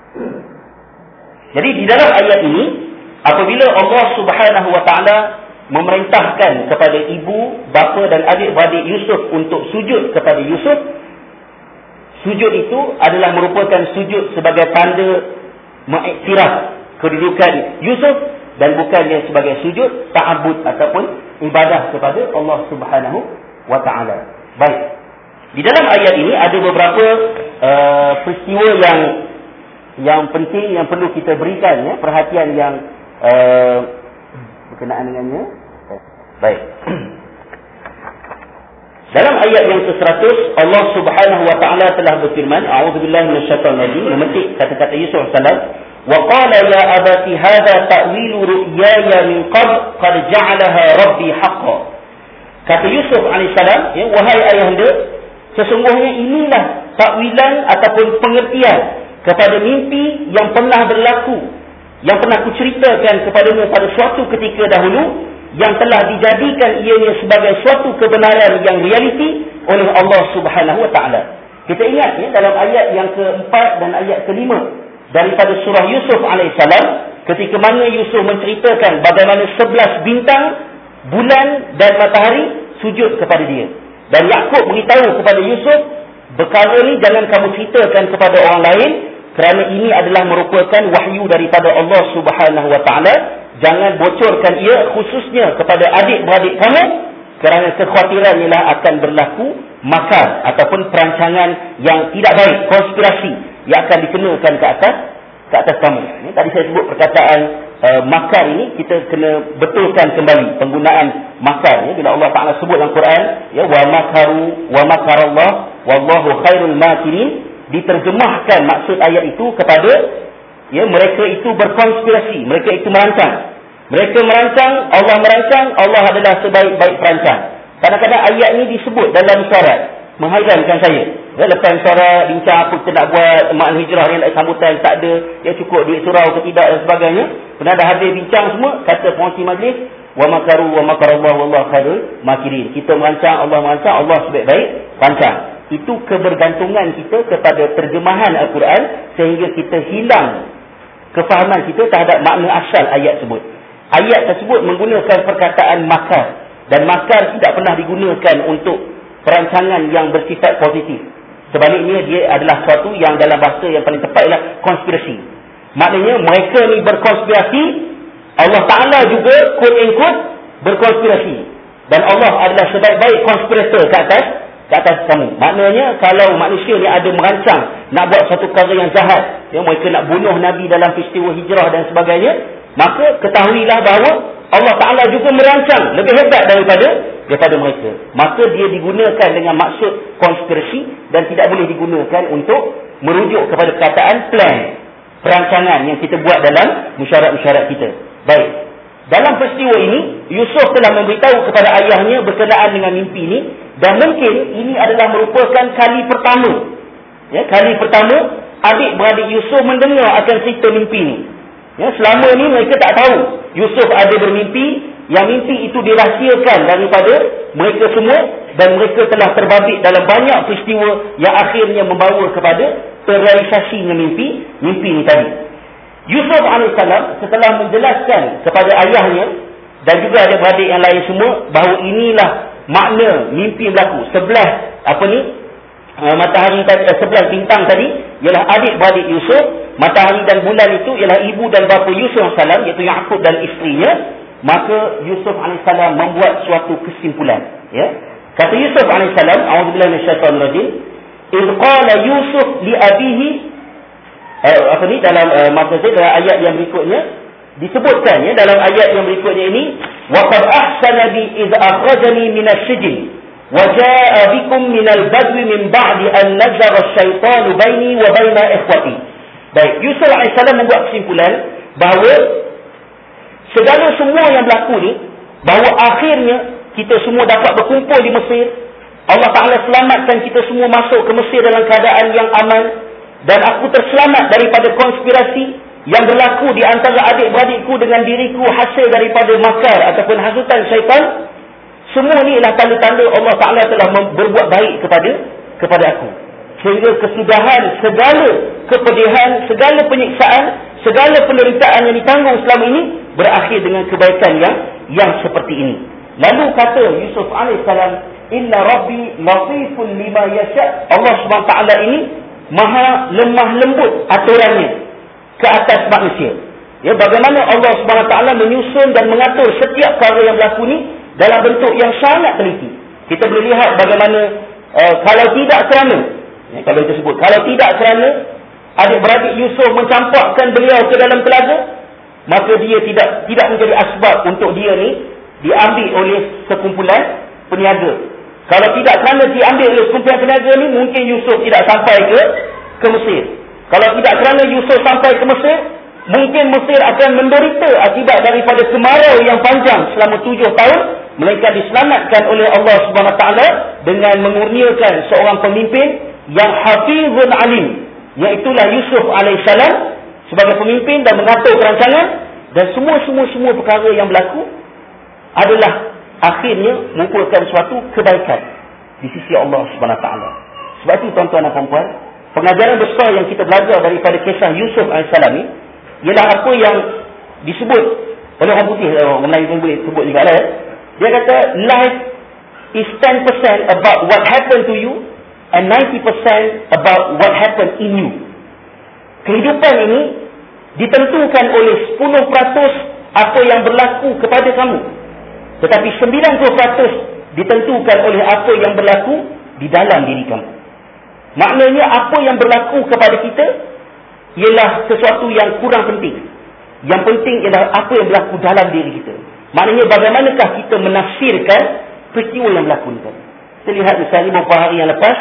Jadi di dalam ayat ini, apabila Allah Subhanahu wa taala memerintahkan kepada ibu, bapa dan adik-beradik Yusuf untuk sujud kepada Yusuf, sujud itu adalah merupakan sujud sebagai tanda mengiktiraf kedudukan Yusuf dan bukannya sebagai sujud ta'abbud ataupun ibadah kepada Allah Subhanahu wa taala. Baik. Di dalam ayat ini ada beberapa uh, peristiwa yang yang penting yang perlu kita berikan, ya, perhatian yang uh, berkenaan dengannya. Baik. Dalam ayat yang ke seratus, Allah Subhanahu wa taala telah berfirman, a'udzubillahi minasyaitonir rajim, memetik kata-kata Yusuf alaihi salam, wa qala ya abati hadza ta'wilu ru'yaya min qabl qad ja'alaha rabbi haqqan. Kata Yusuf alaihi salam, ya, wahai ayahanda, sesungguhnya inilah takwilan ataupun pengertian kepada mimpi yang pernah berlaku, yang pernah kuceritakan kepadamu pada suatu ketika dahulu, yang telah dijadikan ianya sebagai suatu kebenaran yang realiti oleh Allah Subhanahu wa taala. Kita ingat, ya, dalam ayat yang keempat dan ayat kelima daripada surah Yusuf alaihissalam, ketika mana Yusuf menceritakan bagaimana sebelas bintang, bulan dan matahari sujud kepada dia. Dan Yakub beritahu kepada Yusuf, perkara ni jangan kamu ceritakan kepada orang lain, kerana ini adalah merupakan wahyu daripada Allah Subhanahu wa taala. Jangan bocorkan ia khususnya kepada adik-beradik kamu, kerana kekhawatiran ialah akan berlaku makar ataupun perancangan yang tidak baik, konspirasi yang akan dikenakan ke atas ke atas kamu. Ini tadi saya sebut perkataan uh, makar ini, kita kena betulkan kembali penggunaan makar, ya, bila Allah Taala sebut dalam Quran, ya, wa makaru wa makarallah wallahu khairul makirin, diterjemahkan maksud ayat itu kepada, ya, mereka itu berkonspirasi, mereka itu merancang. Mereka merancang, Allah merancang, Allah adalah sebaik-baik perancang. Kadang-kadang ayat ini disebut dalam syarat, menghairankan saya. Ya, lepas syarat, bincang apa kita nak buat, makna hijrah yang nak sambutan, tak ada, ya, cukup duit surau ke tidak dan sebagainya. Pernah dah habis bincang semua, kata pengurusi majlis, wa makaru wa makarallah wallahu khairul makirin. Kita merancang, Allah merancang, Allah sebaik-baik perancang. Itu kebergantungan kita kepada terjemahan Al-Quran, sehingga kita hilang kefahaman kita terhadap makna asal ayat tersebut. Ayat tersebut menggunakan perkataan makar, dan makar tidak pernah digunakan untuk perancangan yang bersifat positif. Sebaliknya dia adalah sesuatu yang dalam bahasa yang paling tepat ialah konspirasi. Maknanya mereka ni berkonspirasi, Allah Ta'ala juga quote and quote berkonspirasi, dan Allah adalah sebaik-baik konspirator ke atas ke atas kamu. Maknanya kalau manusia ni ada merancang nak buat satu perkara yang jahat, ya, mereka nak bunuh Nabi dalam peristiwa hijrah dan sebagainya, maka ketahuilah bahawa Allah Ta'ala juga merancang lebih hebat daripada daripada mereka. Maka dia digunakan dengan maksud konspirasi dan tidak boleh digunakan untuk merujuk kepada perkataan plan, perancangan yang kita buat dalam musyarat-musyarat kita. Baik. Dalam peristiwa ini, Yusuf telah memberitahu kepada ayahnya berkenaan dengan mimpi ini, dan mungkin ini adalah merupakan kali pertama, ya, kali pertama adik-beradik Yusuf mendengar akan cerita mimpi ini. Ya, selama ni mereka tak tahu Yusuf ada bermimpi, yang mimpi itu dirahsiakan daripada mereka semua, dan mereka telah terbabit dalam banyak peristiwa yang akhirnya membawa kepada terrealisasinya mimpi mimpi ini tadi. Yusuf alaihissalam setelah menjelaskan kepada ayahnya dan juga adik-beradik yang lain semua bahawa inilah makna mimpi berlaku. Sebelah apa ni uh, matahari tadi, uh, sebelah bintang tadi ialah adik-beradik Yusuf. Matahari dan bulan itu ialah ibu dan bapa Yusuf alaihissalam, iaitu Yaqub dan isterinya. Maka Yusuf alaihissalam membuat suatu kesimpulan. Ya, kata Yusuf alaihissalam, a'udzubillahi minasyaitonir rajim, "Idz qala Yusuf li abihi," uh, apa ni dalam uh, maksud dalam ayat yang berikutnya disebutkan, ya, dalam ayat yang berikutnya ini, "Wa qad ahsana bi idz akhrajani minasy sijn wa jaa bikum minal badwi min ba'di an nazara asy-syaitanu baini wa baina ikhwati." Baik, Yusuf alaihissalam membuat kesimpulan bahawa segala semua yang berlaku ni, bahawa akhirnya kita semua dapat berkumpul di Mesir. Allah Ta'ala selamatkan kita semua masuk ke Mesir dalam keadaan yang aman. Dan aku terselamat daripada konspirasi yang berlaku di antara adik-beradikku dengan diriku hasil daripada makar ataupun hasutan syaitan. Semua ni ialah tanda-tanda Allah Ta'ala telah berbuat baik kepada kepada aku. Sehingga kesudahan segala kepedihan, segala penyiksaan, segala penderitaan yang ditanggung selama ini berakhir dengan kebaikan yang yang seperti ini. Lalu kata Yusuf alaihissalam, "Inna Rabbi latifun lima yasha." Allah Subhanahu Wa Taala ini maha lemah lembut aturannya ke atas manusia. Ya, bagaimana Allah Subhanahu Wa Taala menyusun dan mengatur setiap perkara yang berlaku ni dalam bentuk yang sangat teliti. Kita boleh lihat bagaimana uh, kalau tidak kerana, ya, kalau kita sebut kalau tidak kerana adik-beradik Yusuf mencampakkan beliau ke dalam telaga, maka dia tidak tidak menjadi asbab untuk dia ni diambil oleh sekumpulan peniaga. Kalau tidak kerana diambil oleh sekumpulan peniaga ni, mungkin Yusuf tidak sampai ke ke Mesir. Kalau tidak kerana Yusuf sampai ke Mesir, mungkin Mesir akan menderita akibat daripada kemarau yang panjang selama tujuh tahun. Mereka diselamatkan oleh Allah Subhanahu Wa Taala dengan mengurniakan seorang pemimpin yang hafizun alim, iaitulah Yusuf alaihissalam sebagai pemimpin dan mengatur perancangan. Dan semua-semua-semua perkara yang berlaku adalah akhirnya mengumpulkan suatu kebaikan di sisi Allah Subhanahu Wa Taala. Sebab itu tuan-tuan dan puan-puan, pengajaran besar yang kita belajar daripada kisah Yusuf alaihissalam ni ialah apa yang disebut oleh orang putih, orang Melayu pun boleh sebut juga lah. Dia kata life is ten percent about what happened to you and ninety percent about what happened in you. Kehidupan ini ditentukan oleh sepuluh peratus apa yang berlaku kepada kamu, tetapi sembilan puluh peratus ditentukan oleh apa yang berlaku di dalam diri kamu. Maknanya apa yang berlaku kepada kita ialah sesuatu yang kurang penting. Yang penting ialah apa yang berlaku dalam diri kita. Maknanya bagaimanakah kita menafsirkan peristiwa yang berlaku ni. Kita lihat misalnya beberapa hari yang lepas,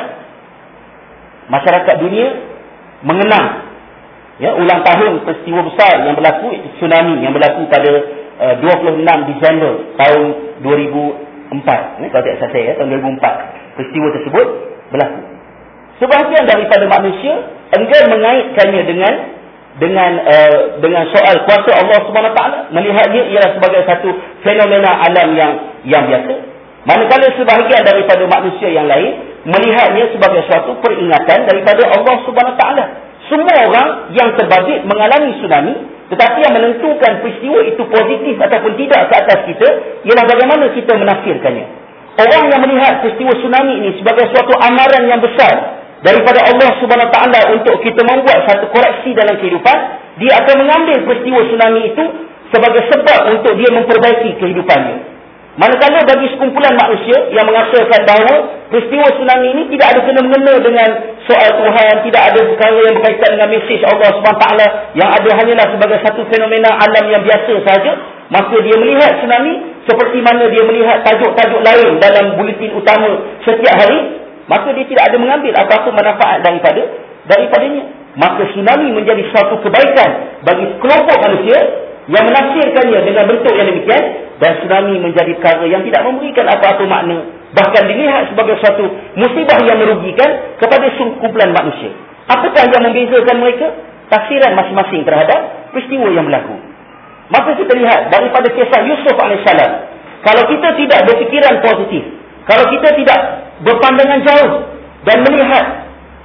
masyarakat dunia mengenang, ya, ulang tahun peristiwa besar yang berlaku, tsunami yang berlaku pada uh, dua puluh enam Disember tahun dua ribu empat. Ini kalau tidak salah saya, ya, tahun dua ribu empat peristiwa tersebut berlaku. Sebahagian daripada manusia enggan mengaitkannya dengan dengan uh, dengan soal kuasa Allah Subhanahu Wa Taala, melihatnya ialah sebagai satu fenomena alam yang yang biasa. Manakala sebahagian daripada manusia yang lain melihatnya sebagai suatu peringatan daripada Allah Subhanahu Wa Taala. Semua orang yang terbabit mengalami tsunami, tetapi yang menentukan peristiwa itu positif ataupun tidak ke atas kita ialah bagaimana kita menafsirkannya. Orang yang melihat peristiwa tsunami ini sebagai suatu amaran yang besar daripada Allah Subhanahu Wa Taala untuk kita membuat satu koreksi dalam kehidupan, dia akan mengambil peristiwa tsunami itu sebagai sebab untuk dia memperbaiki kehidupannya. Manakala bagi sekumpulan manusia yang mengasalkan bahawa peristiwa tsunami ini tidak ada kena-mengena dengan soal Tuhan, tidak ada perkara yang berkaitan dengan mesej Allah Subhanahu Wa Taala, yang ada hanyalah sebagai satu fenomena alam yang biasa sahaja, maka dia melihat tsunami seperti mana dia melihat tajuk-tajuk lain dalam buletin utama setiap hari, maka dia tidak ada mengambil apa-apa manfaat daripada daripadanya. Maka tsunami menjadi suatu kebaikan bagi kelompok manusia yang menafsirkannya dengan bentuk yang demikian, dan tsunami menjadi perkara yang tidak memberikan apa-apa makna, bahkan dilihat sebagai suatu musibah yang merugikan kepada sekumpulan manusia. Apakah yang membezakan mereka? Tafsiran masing-masing terhadap peristiwa yang berlaku. Maka kita lihat daripada kisah Yusuf alaihissalam, kalau kita tidak berfikiran positif, Kalau kita tidak berpandangan jauh dan melihat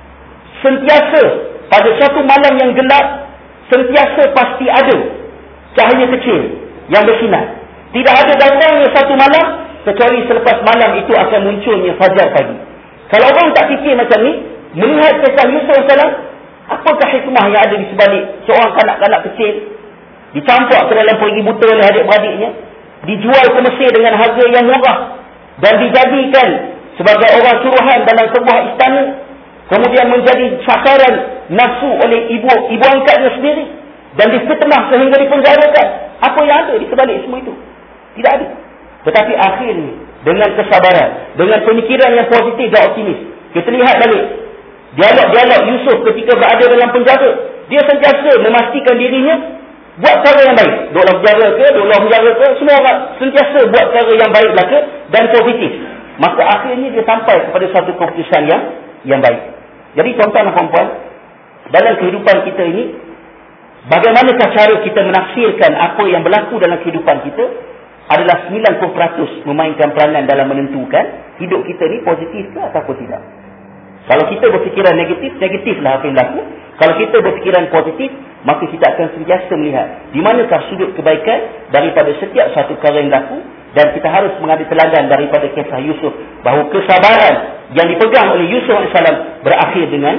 sentiasa pada suatu malam yang gelap, sentiasa pasti ada cahaya kecil yang bersinar. Tidak ada datangnya satu malam kecuali selepas malam itu akan munculnya fajar pagi. Kalau orang tak fikir macam ni, melihat kisah Yusuf alaihi salam, apakah hikmah yang ada di sebalik seorang kanak-kanak kecil dicampak ke dalam pergi buta oleh adik-beradiknya, dijual ke Mesir dengan harga yang murah dan dijadikan sebagai orang suruhan dalam sebuah istana, kemudian menjadi sasaran nafsu oleh ibu ibu angkatnya sendiri dan difitnah sehingga dipenjarakan. Apa yang ada di sebalik semua itu? Tidak ada. Tetapi akhirnya dengan kesabaran, dengan pemikiran yang positif dan optimis, kita lihat balik dialog-dialog Yusuf ketika berada dalam penjara. Dia sentiasa memastikan dirinya buat cara yang baik. Duduk dalam penjara ke, duduk dalam penjara ke, semua orang sentiasa buat cara yang baik ke dan positif. Maka akhirnya dia sampai kepada satu keputusan yang yang baik. Jadi tuan-tuan dan puan-puan, dalam kehidupan kita ini, bagaimanakah cara kita menafsirkan apa yang berlaku dalam kehidupan kita adalah sembilan puluh peratus memainkan peranan dalam menentukan hidup kita ni positif ke ataupun tidak. Kalau kita berfikiran negatif, negatiflah apa yang berlaku. Kalau kita berfikiran positif, maka kita akan sentiasa melihat di manakah sudut kebaikan daripada setiap satu perkara yang berlaku. Dan kita harus mengambil teladan daripada kisah Yusuf, bahawa kesabaran yang dipegang oleh Yusuf alaihi salam berakhir dengan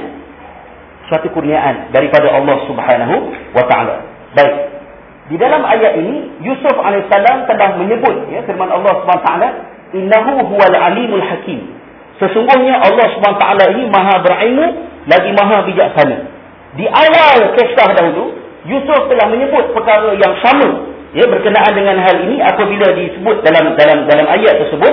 suatu kurniaan daripada Allah Subhanahu wa taala. Baik. Di dalam ayat ini Yusuf alaihi salam telah menyebut, ya, firman Allah Subhanahu wa taala, innahu huwal alimul hakim. Sesungguhnya Allah Subhanahu wa taala ini maha berilmu lagi maha bijaksana. Di awal kisah dahulu Yusuf telah menyebut perkara yang sama, ya, berkenaan dengan hal ini apabila disebut dalam dalam dalam ayat tersebut.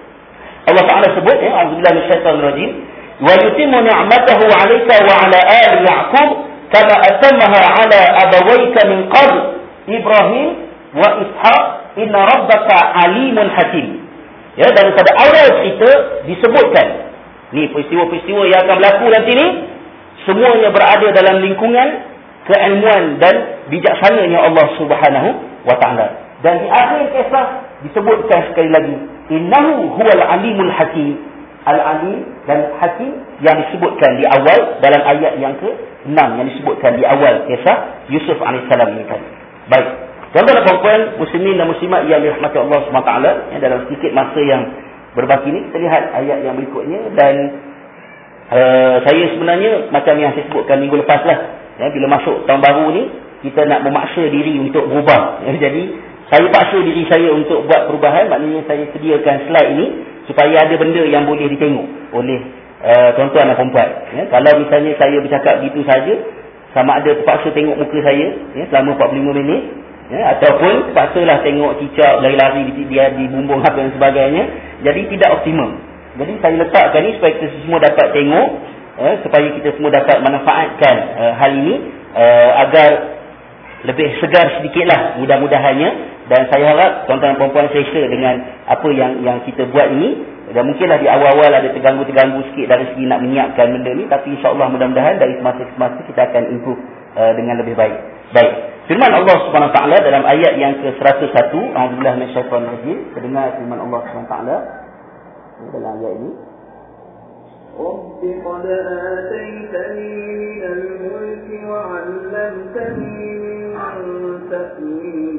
Allah Taala sebut, ya, a'udzubillahi minasyaitonir rajim, wa yutimmu ni'matahu 'alaika wa 'ala ali ya'qub kama atammaha 'ala abawayka min qabl Ibrahim wa Ishaq inna rabbaka 'alimun hakim. Ya, dan pada awal cerita disebutkan ni peristiwa-peristiwa yang akan berlaku nanti ni semuanya berada dalam lingkungan keilmuan dan bijaksananya Allah Subhanahu wa taala. Dan di akhir kisah disebutkan sekali lagi, innahu huwal alimul hakim. Al-alim dan hakim yang disebutkan di awal dalam ayat yang ke enam yang disebutkan di awal kisah Yusuf alaihi salam ini tadi. Baik. Tuan-tuan dan puan-puan, muslimin dan muslimat yang dirahmati Allah Subhanahu wa taala, ya, dalam sedikit masa yang berbaki ini kita lihat ayat yang berikutnya. Dan uh, saya sebenarnya macam yang saya sebutkan minggu lepas lah, ya, bila masuk tahun baru ni kita nak memaksa diri untuk berubah, ya, jadi saya paksa diri saya untuk buat perubahan. Maknanya saya sediakan slide ini supaya ada benda yang boleh ditengok oleh uh, tuan-tuan dan puan-puan, ya. Kalau misalnya saya bercakap begitu saja, sama ada terpaksa tengok muka saya, ya, selama empat puluh lima minit, ya, ataupun terpaksalah tengok cicak lari-lari dia di bumbung apa dan sebagainya. Jadi tidak optimum. Jadi saya letakkan ni supaya kita semua dapat tengok, eh, supaya kita semua dapat manfaatkan uh, hal ini uh, agar lebih segar sedikitlah mudah-mudahannya. Dan saya harap tuan-tuan dan puan-puan selesa dengan apa yang yang kita buat ini. Dan mungkinlah di awal-awal ada terganggu-terganggu sikit dari segi nak menyiapkan benda ni, tapi insya-Allah mudah-mudahan dari semasa ke semasa kita akan improve uh, dengan lebih baik. Baik. Firman Allah Subhanahu wa taala dalam ayat yang ke seratus satu, a'udzubillahi minasyaitonir rajim. Dengar firman Allah Subhanahu wa taala dalam ayat ini. رب قد آتيتني من الملك وعلمتني من تأويل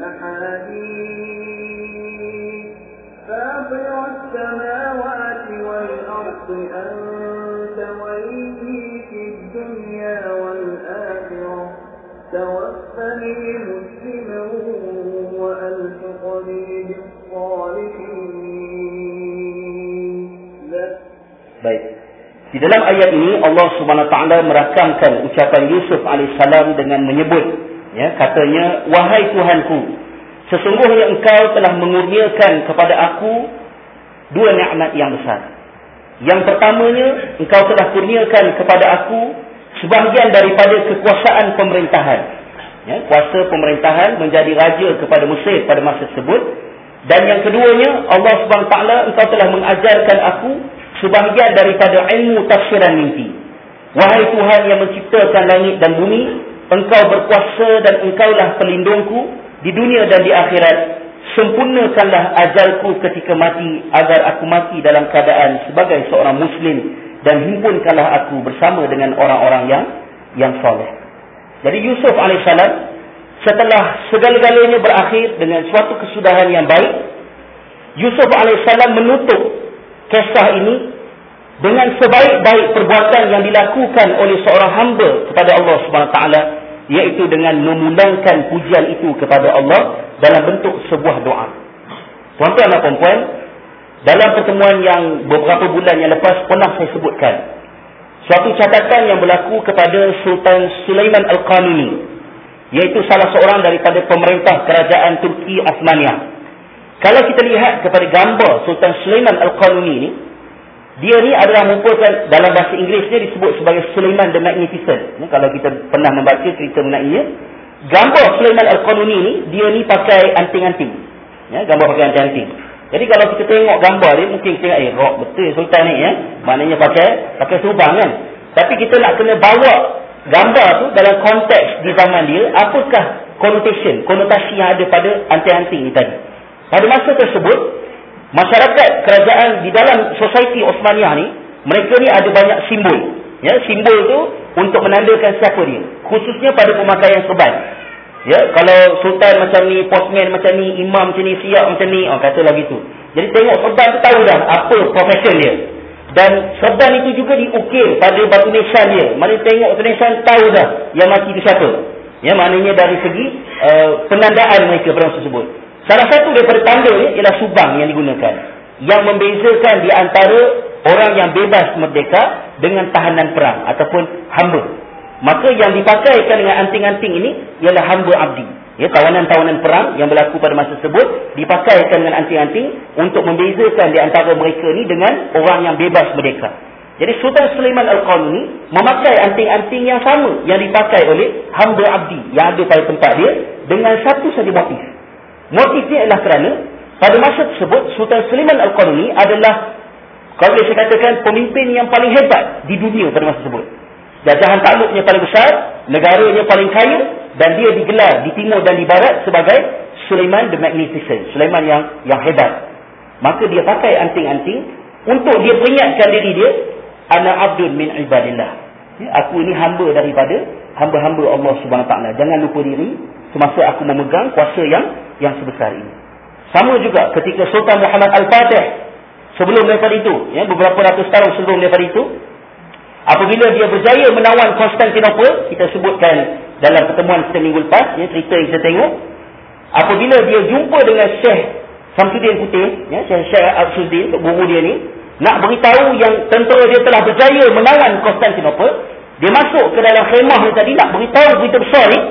الأحاديث فاطر السماوات والأرض أنت ولي في الدنيا والآخرة توفني مسلما وألحقني بالصالحين. Baik. Di dalam ayat ini Allah Subhanahu wa taala merakamkan ucapan Yusuf alaihissalam dengan menyebut, ya, katanya, wahai Tuhanku, sesungguhnya engkau telah mengurniakan kepada aku dua nikmat yang besar. Yang pertamanya, engkau telah kurniakan kepada aku sebahagian daripada kekuasaan pemerintahan, ya, kuasa pemerintahan menjadi raja kepada Mesir pada masa tersebut. Dan yang keduanya, Allah Subhanahu wa taala, engkau telah mengajarkan aku sebahagian daripada ilmu tafsiran mimpi. Wahai Tuhan yang menciptakan langit dan bumi, engkau berkuasa dan engkaulah pelindungku di dunia dan di akhirat. sempurnakanlah ajalku ketika mati, agar aku mati dalam keadaan sebagai seorang Muslim, dan himpunkanlah aku bersama dengan orang-orang yang yang soleh. Jadi Yusuf alaihissalam, setelah segala-galanya berakhir dengan suatu kesudahan yang baik, Yusuf alaihissalam menutup kisah ini dengan sebaik-baik perbuatan yang dilakukan oleh seorang hamba kepada Allah subhanahu wa taala, iaitu dengan memulangkan pujian itu kepada Allah dalam bentuk sebuah doa. Tuan-tuan dan puan-puan, dalam pertemuan yang beberapa bulan yang lepas pernah saya sebutkan suatu catatan yang berlaku kepada Sultan Sulaiman Al-Qanuni, iaitu salah seorang daripada pemerintah kerajaan Turki Osmaniyah. Kalau kita lihat kepada gambar Sultan Sulaiman Al-Qanuni ini, dia ni adalah merupakan, dalam bahasa Inggerisnya disebut sebagai Sulaiman the Magnificent. Ya, kalau kita pernah membaca cerita mengenainya, gambar Sulaiman Al-Qanuni ni, dia ni pakai anting-anting. Ya, gambar pakai anting-anting. Jadi kalau kita tengok gambar dia, mungkin kita tengok, eh, rock betul Sultan ni, ya. Maknanya pakai pakai serban kan. Tapi kita nak kena bawa gambar tu dalam konteks di zaman dia, apakah connotation, konotasi yang ada pada anting-anting ni tadi. Pada masa tersebut, masyarakat kerajaan di dalam society Osmaniyah ni, mereka ni ada banyak simbol. Ya, simbol tu untuk menandakan siapa dia. Khususnya pada pemakaian serban. Ya, kalau sultan macam ni, postman macam ni, imam macam ni, siap macam ni, oh, katalah gitu. Jadi tengok serban tu tahu dah apa profession dia. Dan serban itu juga diukir pada batu nisan dia. Mana tengok batu nisan tahu dah yang mati itu siapa. Ya, maknanya dari segi uh, penandaan mereka pada masa tersebut. Salah satu daripada tanda ni ialah subang yang digunakan, yang membezakan di antara orang yang bebas merdeka dengan tahanan perang ataupun hamba. Maka yang dipakaikan dengan anting-anting ini ialah hamba abdi. Ya, tawanan-tawanan perang yang berlaku pada masa tersebut dipakaikan dengan anting-anting untuk membezakan di antara mereka ni dengan orang yang bebas merdeka. Jadi Sultan Sulaiman Al-Qanuni memakai anting-anting yang sama yang dipakai oleh hamba abdi yang ada pada tempat dia, dengan satu saja motif. Motifnya ialah kerana pada masa tersebut Sultan Sulaiman Al-Qanuni adalah, kalau boleh saya katakan, pemimpin yang paling hebat di dunia pada masa tersebut. Jajahan takluknya paling besar, negaranya paling kaya, dan dia digelar di timur dan di barat sebagai Sulaiman the Magnificent, Sulaiman yang yang hebat. Maka dia pakai anting-anting untuk dia peringatkan diri dia, ana abdun min ibadillah. Ya, aku ini hamba daripada hamba-hamba Allah Subhanahu Wa Taala. Jangan lupa diri semasa aku memegang kuasa yang yang sebesar ini. Sama juga ketika Sultan Muhammad Al-Fatih sebelum daripada itu, ya, beberapa ratus tahun sebelum daripada itu, apabila dia berjaya menawan Konstantinopel, kita sebutkan dalam pertemuan kita minggu lepas, ya, cerita yang kita tengok, apabila dia jumpa dengan Syekh Samsudin Putih, ya, Syekh Syekh Al-Suddin, guru dia ni, nak beritahu yang tentera dia telah berjaya menawan Konstantinopel, dia masuk ke dalam khemah ni tadi nak beritahu berita besar ni.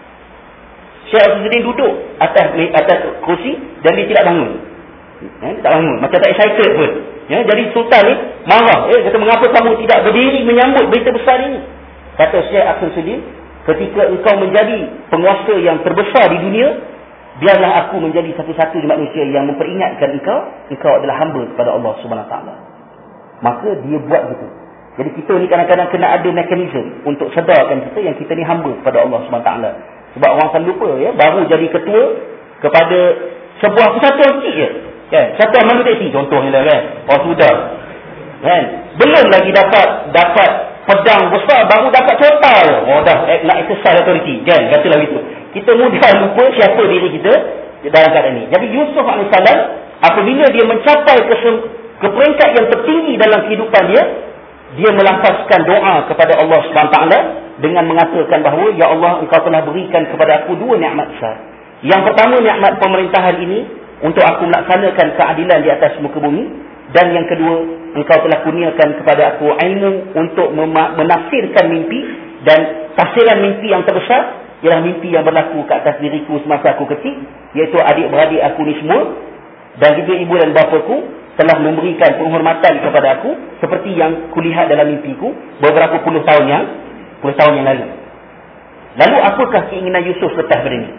Syekh Al-Suddin duduk atas atas kursi dan dia tidak bangun. Ya, tak bangun, macam tak excited pun. Ya, jadi sultan ni marah, eh, kata, mengapa kamu tidak berdiri menyambut berita besar ini? Kata Syekh Al-Suddin, ketika engkau menjadi penguasa yang terbesar di dunia, biarlah aku menjadi satu-satunya manusia yang memperingatkan engkau, engkau adalah hamba kepada Allah Subhanahu Wa Taala. Maka dia buat gitu. Jadi kita ni kadang-kadang kena ada mekanisme untuk sedarkan kita yang kita ni hamba kepada Allah Subhanahu Wa Taala. Sebab orang akan lupa, ya, baru jadi ketua kepada sebuah persatuan kecil je. Kan? Persatuan manusia contohnya lah, kan. Oh sudah. Kan? Belum lagi dapat dapat pedang besar, baru dapat total. Oh dah nak exercise authority, kan? Katalah gitu. Kita mudah lupa siapa diri kita dalam keadaan ini. Jadi Yusuf alaihissalam, apabila dia mencapai ke, ke peringkat yang tertinggi dalam kehidupan dia, dia melafazkan doa kepada Allah Subhanahu Wa Taala dengan mengatakan bahawa, ya Allah, engkau telah berikan kepada aku dua nikmat besar. Yang pertama, nikmat pemerintahan ini untuk aku melaksanakan keadilan di atas muka bumi, dan yang kedua, engkau telah kurniakan kepada aku ilmu untuk menafsirkan mimpi, dan tafsiran mimpi yang terbesar ialah mimpi yang berlaku ke atas diriku semasa aku kecil, iaitu adik-beradik aku ni semua, dan juga ibu dan bapaku telah memberikan penghormatan kepada aku seperti yang kulihat dalam mimpiku beberapa puluh tahun yang puluh tahun yang lalu. Lalu apakah keinginan Yusuf lepas pada ini?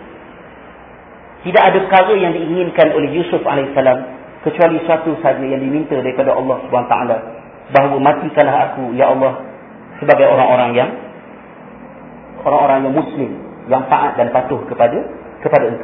Tidak ada perkara yang diinginkan oleh Yusuf alaihissalam kecuali satu sahaja yang diminta daripada Allah subhanahu wa taala, bahawa matikanlah aku, ya Allah, sebagai orang-orang yang orang-orang yang muslim, yang taat dan patuh kepada kepada engkau.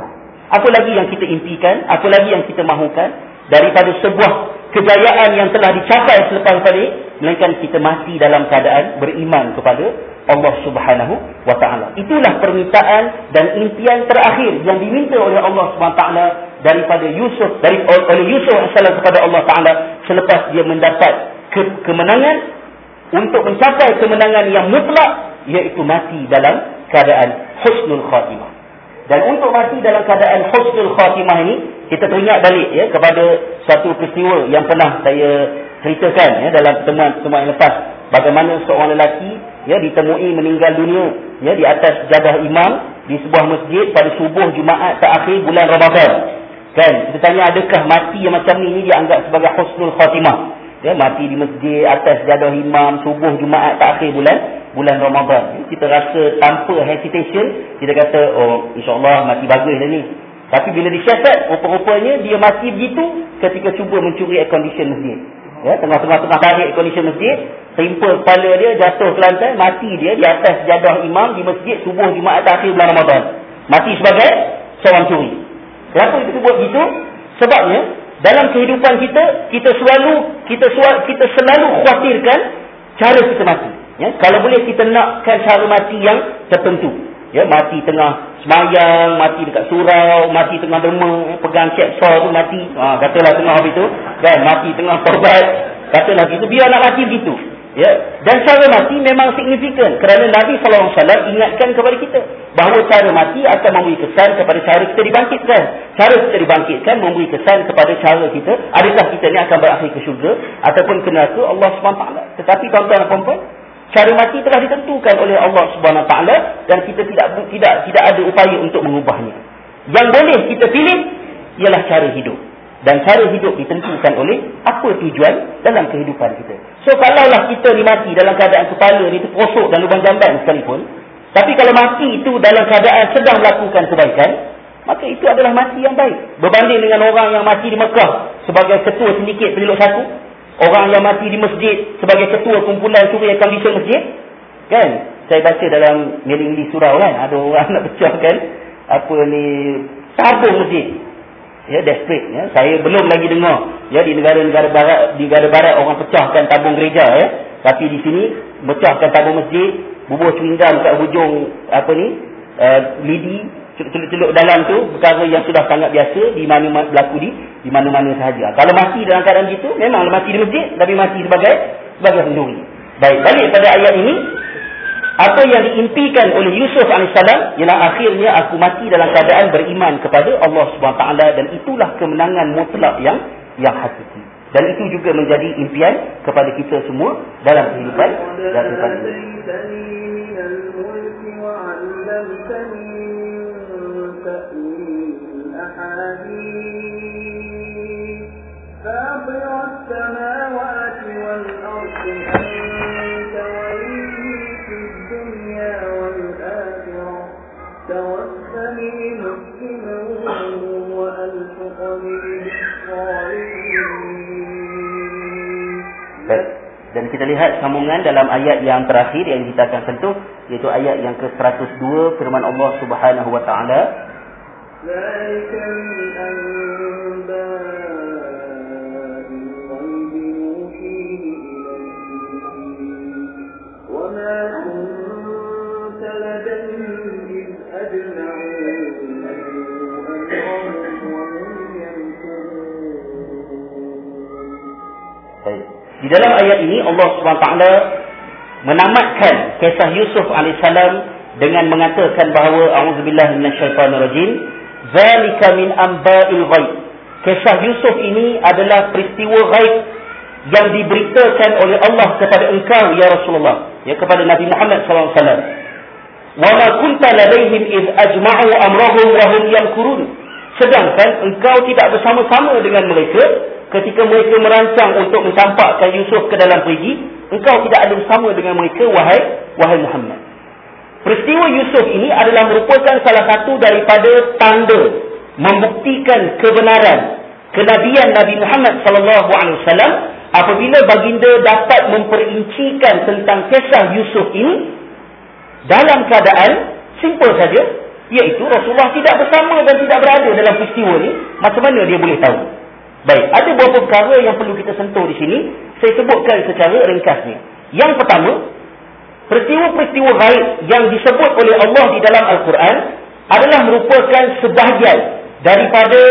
Apa lagi yang kita impikan? Apa lagi yang kita mahukan daripada sebuah kejayaan yang telah dicapai selepas tadi, melainkan kita mati dalam keadaan beriman kepada Allah Subhanahu wa taala. Itulah permintaan dan impian terakhir yang diminta oleh Allah Subhanahu wa taala daripada Yusuf, dari oleh Yusuf alaihi salam kepada Allah taala selepas dia mendapat ke, kemenangan untuk mencapai kemenangan yang mutlak, iaitu mati dalam keadaan husnul khatimah. Dan untuk mati dalam keadaan husnul khatimah ini, kita teringat balik ya kepada satu peristiwa yang pernah saya ceritakan ya dalam pertemuan-pertemuan yang lepas, bagaimana seorang lelaki ya ditemui meninggal dunia ya di atas jadah imam di sebuah masjid pada subuh Jumaat terakhir bulan Ramadan. Kan, kita tanya adakah mati yang macam ni, ni dianggap sebagai husnul khatimah? Ya, mati di masjid atas jadah imam subuh Jumaat terakhir bulan bulan Ramadan. Kita rasa tanpa hesitation, kita kata, oh insya-Allah mati bagus dah ni. Tapi bila disiasat, rupa-rupanya dia mati begitu ketika cuba mencuri air condition masjid. Ya, tengah-tengah tarik air condition masjid, timpa kepala dia jatuh ke lantai, mati dia di atas jadah imam di masjid subuh Jumaat terakhir bulan Ramadan. Mati sebagai seorang curi. Kenapa kita sebut begitu? Sebabnya dalam kehidupan kita, kita selalu kita selalu, kita selalu khawatirkan cara kita mati. Ya, kalau boleh kita nakkan cara mati yang tertentu. Ya, mati tengah semayang, mati dekat surau, mati tengah derma, pegang ceksaw tu mati. Ha, katalah tengah habis tu, kan, mati tengah taubat. Katalah gitu, biar nak mati begitu. Ya, dan cara mati memang signifikan kerana Nabi sallallahu alaihi wasallam ingatkan kepada kita bahawa cara mati akan memberi kesan kepada cara kita dibangkitkan. Cara kita dibangkitkan memberi kesan kepada cara kita, adakah kita ni akan berakhir ke syurga ataupun ke neraka Allah Subhanahu wa taala. Tetapi tuan-tuan dan puan-puan, cara mati telah ditentukan oleh Allah Subhanahu wa taala dan kita tidak tidak tidak ada upaya untuk mengubahnya. Yang boleh kita pilih ialah cara hidup. Dan cara hidup ditentukan oleh apa tujuan dalam kehidupan kita. So kalaulah kita ni mati dalam keadaan kepala ni terposok dan lubang jamban sekalipun, tapi kalau mati itu dalam keadaan sedang melakukan kebaikan, maka itu adalah mati yang baik. Berbanding dengan orang yang mati di Mekah sebagai ketua sindiket penduduk satu, orang yang mati di masjid sebagai ketua kumpulan curi air condition masjid, kan? Saya baca dalam mailing list surau kan, ada orang nak pecahkan apa ni tabung masjid. Ya, desperate ya. Saya belum lagi dengar ya di negara-negara barat, di negara barat orang pecahkan tabung gereja ya. Tapi di sini pecahkan tabung masjid, bubuh chewing gum kat hujung apa ni uh, lidi, celup-celup dalam tu, perkara yang sudah sangat biasa di mana berlaku di di mana-mana sahaja. Kalau mati dalam keadaan gitu, memanglah mati di masjid, tapi mati sebagai sebagai penduri. Baik, balik pada ayat ini, apa yang diimpikan oleh Yusuf alaihissalam ialah akhirnya aku mati dalam keadaan beriman kepada Allah Subhanahu wa taala, dan itulah kemenangan mutlak yang yang hakiki. Dan itu juga menjadi impian kepada kita semua dalam kehidupan dan kehidupan ini. Dan kita lihat sambungan dalam ayat yang terakhir yang kita akan sentuh, iaitu ayat yang ke seratus dua, firman Allah Subhanahu wa taala, Di dalam ayat ini Allah subhanahu wa taala menamatkan kisah Yusuf alaihissalam dengan mengatakan bahawa a'udzubillahi minasyaitonirrajim, zalika min amba'il ghaib. Kisah Yusuf ini adalah peristiwa ghaib yang diberitakan oleh Allah kepada engkau ya Rasulullah, ya kepada Nabi Muhammad sallallahu alaihi wasallam. Wa ma kunta ladaihim id ajma'u amrahum wa hum yamkurun. Sedangkan engkau tidak bersama-sama dengan mereka ketika mereka merancang untuk mencampakkan Yusuf ke dalam perigi. Engkau tidak ada bersama dengan mereka, wahai wahai Muhammad. Peristiwa Yusuf ini adalah merupakan salah satu daripada tanda membuktikan kebenaran kenabian Nabi Muhammad sallallahu alaihi wasallam apabila baginda dapat memperincikan tentang kisah Yusuf ini dalam keadaan simple saja, Iaitu Rasulullah tidak bersama dan tidak berada dalam peristiwa ni. Macam mana dia boleh tahu? Baik, ada beberapa perkara yang perlu kita sentuh di sini. Saya sebutkan secara ringkasnya. Yang pertama, peristiwa-peristiwa gaib yang disebut oleh Allah di dalam Al-Quran adalah merupakan sebahagian daripada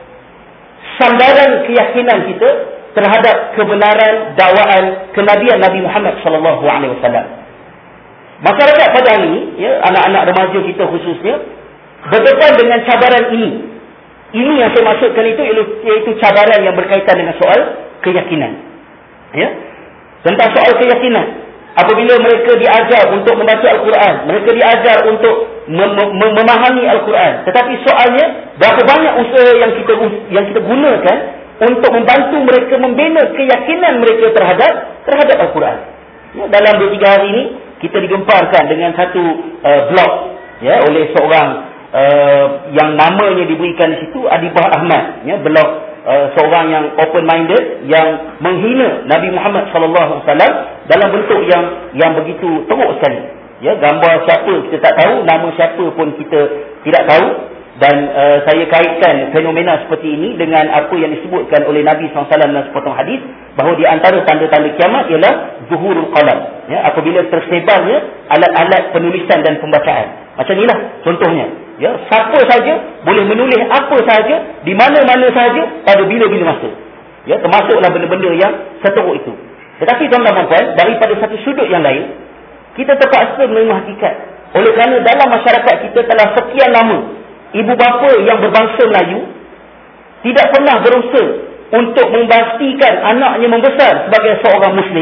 sandaran keyakinan kita terhadap kebenaran dakwaan kenabian Nabi Muhammad sallallahu alaihi wasallam. Masyarakat pada hari ini, ya, anak-anak remaja kita khususnya, berdepan dengan cabaran ini. Ini yang saya maksudkan itu, iaitu cabaran yang berkaitan dengan soal keyakinan. Ya? Tentang soal keyakinan. Apabila mereka diajar untuk membaca Al-Quran, mereka diajar untuk mem mem memahami Al-Quran. Tetapi soalnya, berapa banyak usaha yang kita yang kita gunakan untuk membantu mereka membina keyakinan mereka terhadap terhadap Al-Quran. Ya, dalam dua tiga hari ini, kita digemparkan dengan satu uh, blog, ya, oleh seorang uh, yang namanya diberikan di situ, Adibah Ahmad, ya, blog uh, seorang yang open minded yang menghina Nabi Muhammad sallallahu alaihi wasallam dalam bentuk yang yang begitu teruk sekali. Ya, gambar siapa kita tak tahu, nama siapa pun kita tidak tahu, dan uh, saya kaitkan fenomena seperti ini dengan apa yang disebutkan oleh Nabi sallallahu alaihi wasallam dalam sepotong hadis, bahawa di antara tanda-tanda kiamat ialah zuhurul qalam, ya, apabila tersebarnya alat-alat penulisan dan pembacaan. Macam inilah contohnya, ya, siapa saja boleh menulis apa saja di mana-mana saja pada bila-bila masa, ya, termasuklah benda-benda yang seteruk itu. Tetapi tuan-tuan dan puan, daripada satu sudut yang lain, kita terpaksa menerima hakikat. Oleh kerana dalam masyarakat kita telah sekian lama ibu bapa yang berbangsa Melayu tidak pernah berusaha untuk memastikan anaknya membesar sebagai seorang Muslim,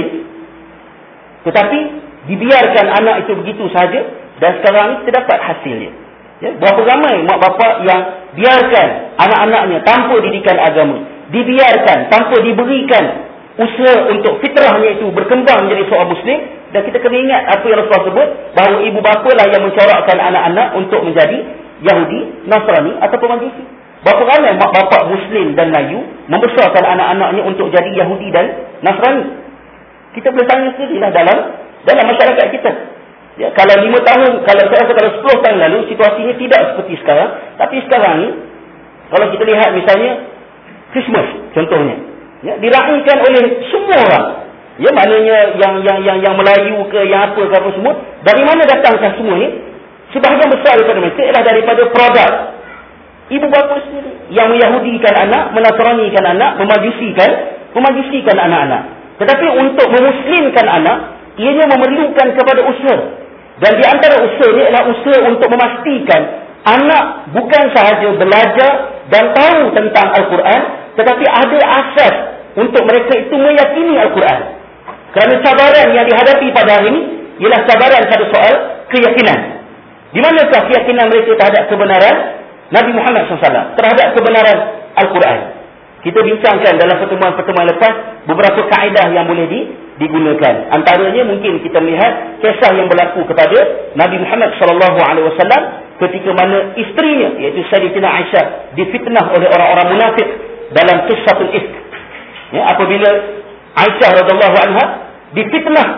tetapi dibiarkan anak itu begitu saja, dan sekarang ini terdapat hasilnya. Ya, berapa ramai mak bapak yang biarkan anak-anaknya tanpa didikan agama, dibiarkan tanpa diberikan usaha untuk fitrahnya itu berkembang menjadi seorang Muslim. Dan kita kena ingat apa yang Rasulullah sebut, bahawa ibu bapa lah yang mencorakkan anak-anak untuk menjadi Yahudi, Nasrani ataupun Majusi. Berapa ramai mak bapak Muslim dan Melayu membesarkan anak-anaknya untuk jadi Yahudi dan Nasrani. Kita boleh tanya sendirilah dalam dalam masyarakat kita. Ya, kalau lima tahun, kalau saya rasa kalau sepuluh tahun lalu situasinya tidak seperti sekarang, tapi sekarang ni kalau kita lihat misalnya Christmas contohnya, ya, diraihkan oleh semua orang. Ya, maknanya yang yang yang yang Melayu ke, yang apa ke apa semua, dari mana datangkan semua ni? Sebahagian besar daripada mereka ialah daripada produk ibu bapa sendiri yang meyahudikan anak, menasranikan anak, memajusikan memajusikan anak-anak. Tetapi untuk memuslimkan anak, ianya memerlukan kepada usaha. Dan di antara usaha ini adalah usaha untuk memastikan anak bukan sahaja belajar dan tahu tentang Al-Quran, tetapi ada asas untuk mereka itu meyakini Al-Quran. Kerana cabaran yang dihadapi pada hari ini ialah cabaran pada soal keyakinan. Di manakah keyakinan mereka terhadap kebenaran Nabi Muhammad sallallahu alaihi wasallam, terhadap kebenaran Al-Quran? Kita bincangkan dalam pertemuan-pertemuan lepas beberapa kaedah yang boleh di, digunakan. Antaranya mungkin kita melihat kisah yang berlaku kepada Nabi Muhammad sallallahu alaihi wasallam ketika mana isterinya, iaitu Sayyidatina Aisyah, difitnah oleh orang-orang munafik dalam qissatul ifk. Ya, apabila Aisyah radhiyallahu anha difitnah,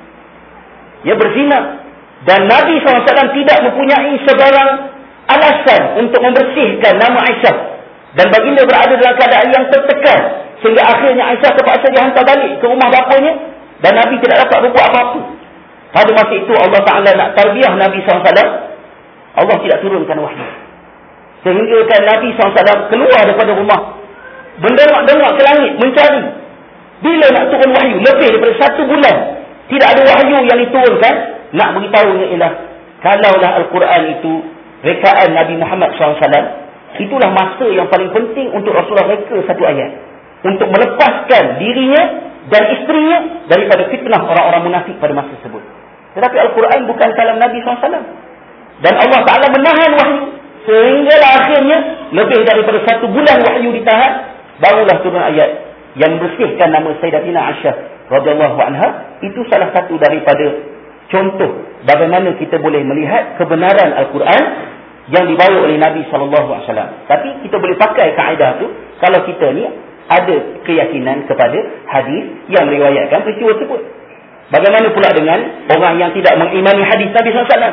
ya, berzina, dan Nabi sallallahu alaihi wasallam tidak mempunyai sebarang alasan untuk membersihkan nama Aisyah, dan baginda berada dalam keadaan yang tertekan, sehingga akhirnya Aisyah terpaksa dihantar balik ke rumah bapanya, dan Nabi tidak dapat berbuat apa-apa. Pada masa itu Allah Ta'ala nak tarbiyah Nabi sallallahu alaihi wasallam, Allah tidak turunkan wahyu, sehingga kan Nabi sallallahu alaihi wasallam keluar daripada rumah, berdengak-dengak ke langit mencari bila nak turun wahyu. Lebih daripada satu bulan tidak ada wahyu yang diturunkan. Nak beritahunya ialah, kalaulah Al-Quran itu rekaan Nabi Muhammad sallallahu alaihi wasallam, itulah masa yang paling penting untuk Rasulullah reka satu ayat untuk melepaskan dirinya dan isterinya daripada fitnah orang-orang munafik pada masa tersebut. Tetapi Al-Quran bukan kalam Nabi sallallahu alaihi wasallam, dan Allah Ta'ala menahan wahyu sehinggalah akhirnya lebih daripada satu bulan wahyu ditahan, barulah turun ayat yang membersihkan nama Sayyidatina Aisyah radhiyallahu anha. Itu salah satu daripada contoh bagaimana kita boleh melihat kebenaran Al-Quran yang dibawa oleh Nabi sallallahu alaihi wasallam. Tapi kita boleh pakai kaedah tu kalau kita ni ada keyakinan kepada hadis yang meriwayatkan peristiwa tersebut. Bagaimana pula dengan orang yang tidak mengimani hadis Nabi sallallahu alaihi wasallam?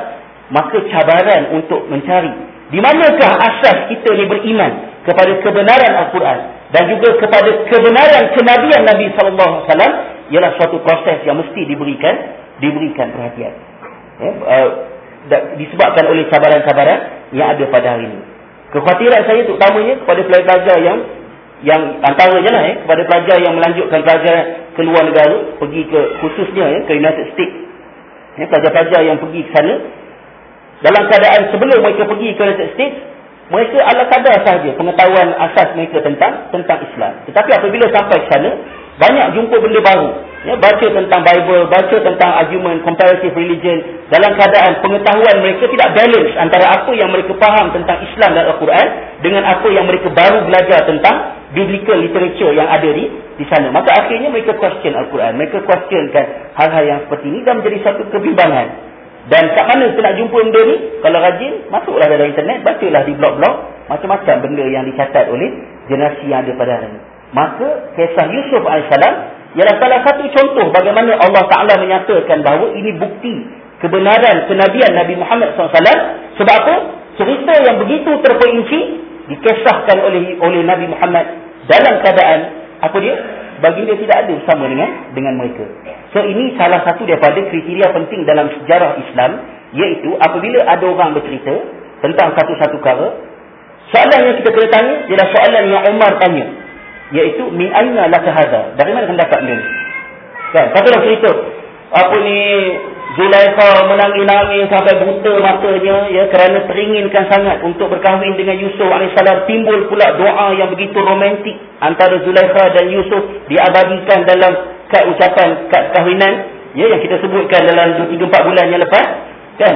maka cabaran untuk mencari di manakah asas kita ni beriman kepada kebenaran Al-Quran dan juga kepada kebenaran kenabian Nabi sallallahu alaihi wasallam ialah suatu proses yang mesti diberikan diberikan perhatian. Ya, uh, disebabkan oleh cabaran-cabaran yang ada pada hari ini. Kekhawatiran saya terutamanya kepada pelajar yang yang antaranya lah, eh, kepada pelajar yang melanjutkan pelajaran ke luar negara, pergi ke khususnya ya, ke United States. Ya, pelajar-pelajar yang pergi ke sana, dalam keadaan sebelum mereka pergi ke United States, mereka ala kadar sahaja pengetahuan asas mereka tentang tentang Islam. Tetapi apabila sampai ke sana, banyak jumpa benda baru. Ya, baca tentang Bible, baca tentang argument comparative religion, dalam keadaan pengetahuan mereka tidak balance antara apa yang mereka faham tentang Islam dan Al-Quran dengan apa yang mereka baru belajar tentang biblical literature yang ada di di sana. Maka akhirnya mereka question Al-Quran, mereka questionkan hal-hal yang seperti ini dan menjadi satu kebimbangan. Dan kat mana kita nak jumpa benda ni? Kalau rajin, masuklah dalam internet, bacalah di blog-blog, macam-macam benda yang dicatat oleh generasi yang ada pada hari ini. Maka kisah Yusuf alaihissalam ialah salah satu contoh bagaimana Allah Ta'ala menyatakan bahawa ini bukti kebenaran kenabian Nabi Muhammad sallallahu alaihi wasallam. Sebab apa? Cerita yang begitu terperinci dikisahkan oleh oleh Nabi Muhammad dalam keadaan apa dia? Baginda tidak ada bersama dengan dengan mereka. So ini salah satu daripada kriteria penting dalam sejarah Islam, iaitu apabila ada orang bercerita tentang satu-satu perkara, soalan yang kita kena tanya ialah soalan yang Umar tanya, iaitu min aina laka hadha? Dari mana kamu dapat benda ni? Kan? Katalah cerita apa ni, Zulaikha menangis-nangis sampai buta matanya ya, kerana teringinkan sangat untuk berkahwin dengan Yusuf alaihissalam. Timbul pula doa yang begitu romantik antara Zulaikha dan Yusuf, diabadikan dalam kad ucapan kad kahwinan ya, yang kita sebutkan dalam dua tiga empat bulan yang lepas kan.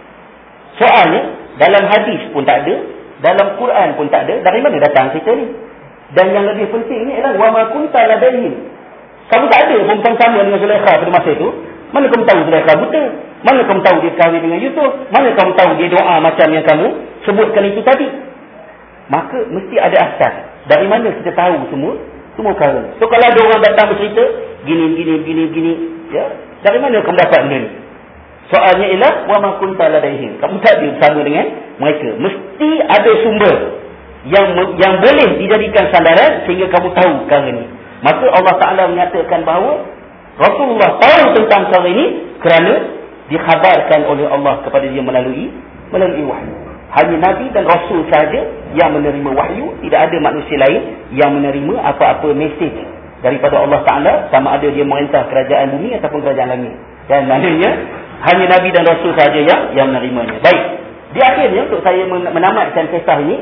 Soalnya dalam hadis pun tak ada, dalam Quran pun tak ada. Dari mana datang cerita ni? Dan yang lebih penting ni ialah wa ma kunta ladaihim. Kamu tak ada pun sama dengan Zulaikha pada masa itu. Mana kamu tahu Zulaikha buta? Mana kamu tahu dia kahwin dengan Yusuf? Mana kamu tahu dia doa macam yang kamu sebutkan itu tadi? Maka mesti ada asas. Dari mana kita tahu semua semua perkara? So kalau ada orang datang bercerita gini gini gini gini ya, dari mana kamu dapat benda ni? Soalnya ialah wa ma kunta ladaihim. Kamu tak ada bersama dengan mereka. Mesti ada sumber yang yang boleh dijadikan sandaran sehingga kamu tahu perkara ni. Maka Allah Ta'ala menyatakan bahawa Rasulullah tahu tentang perkara ini kerana dikhabarkan oleh Allah kepada dia melalui melalui wahyu. Hanya Nabi dan Rasul sahaja yang menerima wahyu. Tidak ada manusia lain yang menerima apa-apa mesej daripada Allah Ta'ala, sama ada dia merintah kerajaan bumi ataupun kerajaan langit. Dan maknanya hanya Nabi dan Rasul sahaja yang yang menerimanya. Baik, di akhirnya untuk saya menamatkan kisah ini,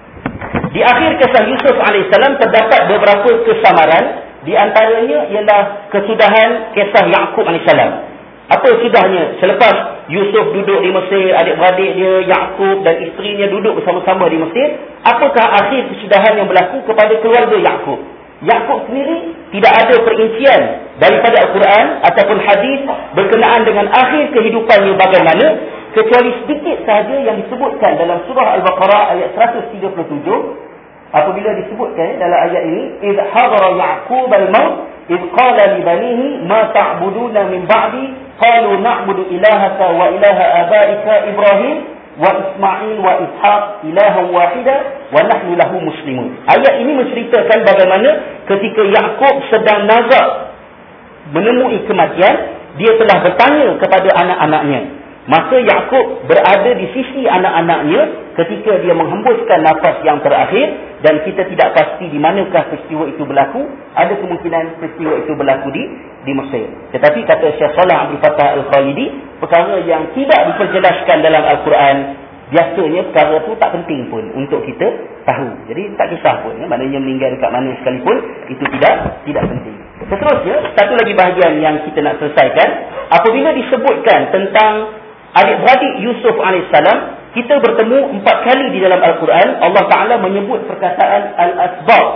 di akhir kisah Yusuf alaihissalam terdapat beberapa kesamaran. Di antaranya ialah kesudahan kisah Yaqub alaihissalam. Apa sudahnya? Selepas Yusuf duduk di Mesir, adik-beradik dia Yaqub dan isterinya duduk bersama-sama di Mesir, apakah akhir kesudahan yang berlaku kepada keluarga Yaqub? Yaqub sendiri tidak ada perincian daripada Al-Quran ataupun hadis berkenaan dengan akhir kehidupannya bagaimana, kecuali sedikit sahaja yang disebutkan dalam surah Al-Baqarah ayat seratus tiga puluh tujuh. Apabila disebutkan dalam ayat ini, idh hadara Ya'qub al-maut idh qala li banihi ma ta'buduna min ba'di qalu na'budu ilahaka wa ilaha abaika Ibrahim wa Ismail wa Ishaq ilahan wahida wa nahnu lahu muslimun. Ayat ini menceritakan bagaimana ketika Ya'qub sedang nazak menemui kematian, dia telah bertanya kepada anak-anaknya. Maka Yaqub berada di sisi anak-anaknya ketika dia menghembuskan nafas yang terakhir, dan kita tidak pasti di manakah peristiwa itu berlaku. Ada kemungkinan peristiwa itu berlaku di di Mesir. Tetapi kata Syekh Salah Abdul Fattah Al-Khalidi, perkara yang tidak diperjelaskan dalam Al-Quran, biasanya perkara itu tak penting pun untuk kita tahu. Jadi tak kisah pun ya, maknanya meninggal dekat mana sekalipun itu tidak tidak penting. Seterusnya, satu lagi bahagian yang kita nak selesaikan, apabila disebutkan tentang adik-beradik Yusuf alaihissalam, kita bertemu empat kali di dalam Al-Quran. Allah Ta'ala menyebut perkataan Al-Asbab.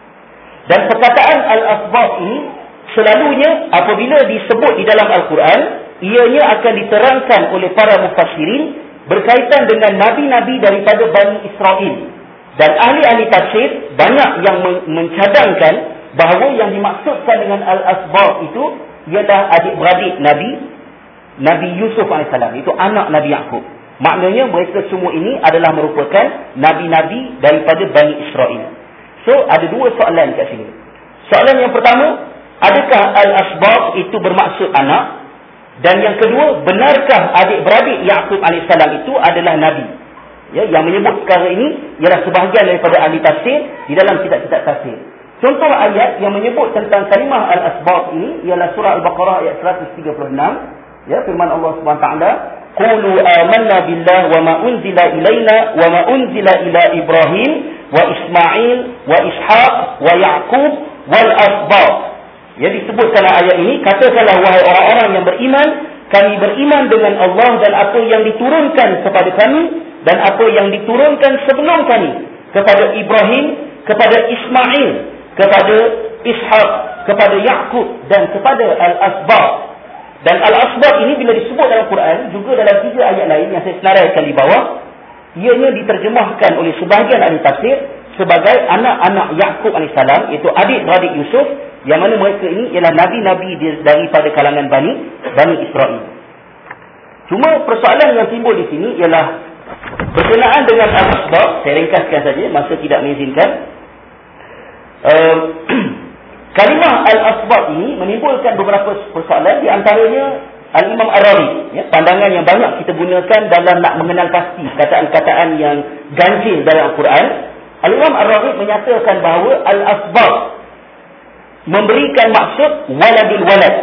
Dan perkataan Al-Asbab ini selalunya apabila disebut di dalam Al-Quran, ianya akan diterangkan oleh para mufassirin berkaitan dengan Nabi-Nabi daripada Bani Israel. Dan ahli-ahli tafsir banyak yang mencadangkan bahawa yang dimaksudkan dengan Al-Asbab itu ialah adik-beradik Nabi Nabi Yusuf alaihissalam, itu anak Nabi Yaqub. Maknanya mereka semua ini adalah merupakan nabi-nabi daripada Bani Israel. So, ada dua soalan kat sini. Soalan yang pertama, adakah al-asbab itu bermaksud anak? Dan yang kedua, benarkah adik-beradik Yaqub alaihissalam itu adalah nabi? Ya, yang menyebut perkara ini ialah sebahagian daripada ahli tafsir di dalam kitab-kitab tafsir. Contoh ayat yang menyebut tentang kalimah al-asbab ini ialah surah Al-Baqarah ayat seratus tiga puluh enam. Ya, firman Allah Subhanahu wa taala, "Qulu amanna billahi wa ma unzila ilaina wa ma unzila ila Ibrahim wa Ismail wa Ishaq wa Yaqub wal asbab." Ya, disebutkan ayat ini, katakanlah wahai orang-orang yang beriman, kami beriman dengan Allah dan apa yang diturunkan kepada kami dan apa yang diturunkan sebelum kami kepada Ibrahim, kepada Ismail, kepada Ishaq, kepada Yaqub dan kepada al-asbab. Dan al-asbab ini bila disebut dalam Quran, juga dalam tiga ayat lain yang saya senaraikan di bawah, ianya diterjemahkan oleh sebahagian ahli tafsir sebagai anak-anak Yaqub alaihissalam, iaitu adik-beradik Yusuf, yang mana mereka ini ialah nabi-nabi daripada kalangan Bani Bani Israel. Cuma persoalan yang timbul di sini ialah berkenaan dengan al-asbab. Saya ringkaskan saja, masa tidak mengizinkan. Uh, kalimah al-asbab ini menimbulkan beberapa persoalan, di antaranya Al-Imam Ar-Razi, ya, pandangan yang banyak kita gunakan dalam nak mengenal pasti kataan-kataan yang ganjil dalam Al-Quran. Al-Imam Ar-Razi menyatakan bahawa al-asbab memberikan maksud waladul walad,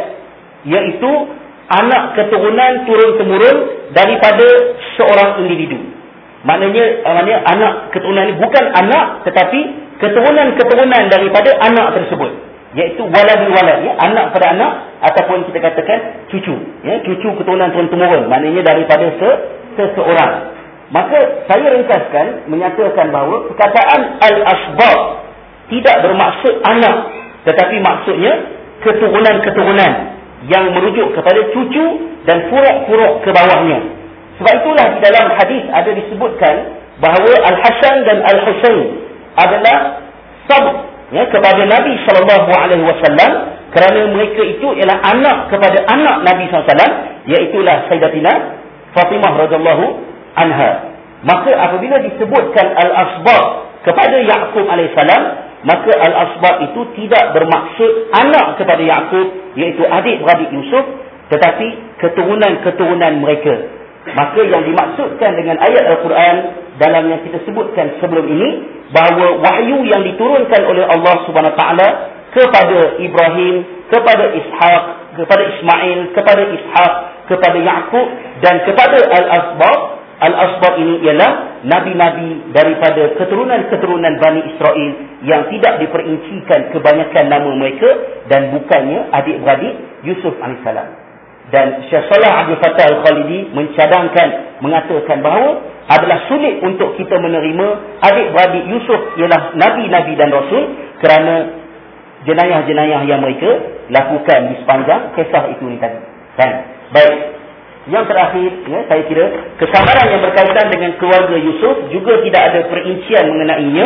iaitu anak keturunan turun-temurun daripada seorang individu. Maknanya, maknanya anak keturunan ini bukan anak, tetapi keturunan-keturunan daripada anak tersebut, iaitu waladul walad, ya, anak pada anak, ataupun kita katakan cucu, ya, cucu keturunan turun-temurun, maknanya daripada se seseorang. Maka saya ringkaskan menyatakan bahawa perkataan al-asbab tidak bermaksud anak, tetapi maksudnya keturunan-keturunan yang merujuk kepada cucu dan furuk-furuk ke bawahnya. Sebab itulah di dalam hadis ada disebutkan bahawa Al-Hasan dan Al-Husain adalah sabuk, ya, kepada Nabi sallallahu alaihi wasallam, kerana mereka itu ialah anak kepada anak Nabi sallallahu alaihi wasallam, iaitulah Sayyidatina Fatimah radhiyallahu anha. Maka apabila disebutkan al-asbab kepada Yaqub alaihissalam, maka al-asbab itu tidak bermaksud anak kepada Yaqub, iaitu adik-beradik Yusuf, tetapi keturunan-keturunan mereka. Maka yang dimaksudkan dengan ayat Al-Quran dalam yang kita sebutkan sebelum ini, bahawa wahyu yang diturunkan oleh Allah Subhanahu Wa Taala kepada Ibrahim, kepada Ishaq, kepada Ismail, kepada Ishaq, kepada Yaqub dan kepada al-asbab. Al-asbab ini ialah nabi-nabi daripada keturunan-keturunan Bani Israel yang tidak diperincikan kebanyakan nama mereka, dan bukannya adik-beradik Yusuf alaihissalam. Dan Syekh Salah Abdul Fattah Al-Khalidi mencadangkan, mengatakan bahawa adalah sulit untuk kita menerima adik-beradik Yusuf ialah nabi-nabi dan rasul, kerana jenayah-jenayah yang mereka lakukan di sepanjang kisah itu ni tadi. Kan? Baik. Yang terakhir, ya, saya kira kesamaran yang berkaitan dengan keluarga Yusuf juga tidak ada perincian mengenainya.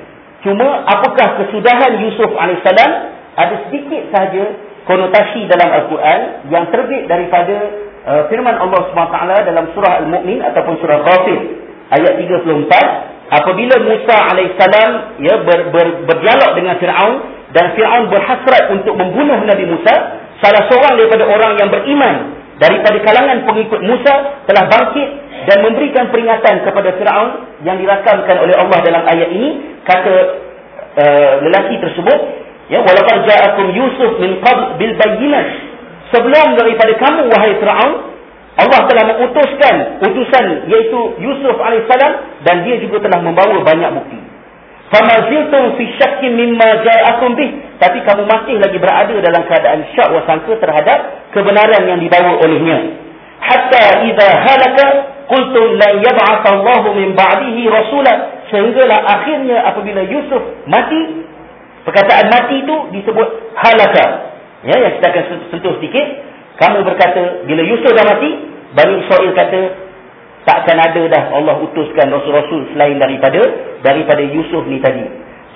Cuma apakah kesudahan Yusuf alaihissalam, ada sedikit sahaja konotasi dalam Al-Quran yang terbit daripada uh, firman Allah subhanahu wa taala dalam surah Al-Mu'min ataupun surah Ghafir ayat tiga puluh empat. Apabila Musa alaihissalam, ya, ber, ber, berdialog dengan Fir'aun, dan Fir'aun berhasrat untuk membunuh Nabi Musa, salah seorang daripada orang yang beriman daripada kalangan pengikut Musa telah bangkit dan memberikan peringatan kepada Fir'aun yang dirakamkan oleh Allah dalam ayat ini. Kata uh, lelaki tersebut, ya, walaqad ja'akum Yusuf min qabl bil bayyinat, sebelum daripada kamu wahai Fir'aun, Allah telah mengutuskan utusan iaitu Yusuf alaihissalam, dan dia juga telah membawa banyak bukti. Famaziltum fi syakkin mimma ja'akum bih, tapi kamu masih lagi berada dalam keadaan syak wa sangka terhadap kebenaran yang dibawa olehnya. Hatta idza halaka qultum lan yab'atha Allahu min ba'dihi rasula, sehinggalah akhirnya apabila Yusuf mati, perkataan mati itu disebut halaka. Ya, yang kita akan sentuh sedikit. Kamu berkata bila Yusuf dah mati, Bani Israel kata takkan ada dah Allah utuskan rasul-rasul selain daripada daripada Yusuf ni tadi.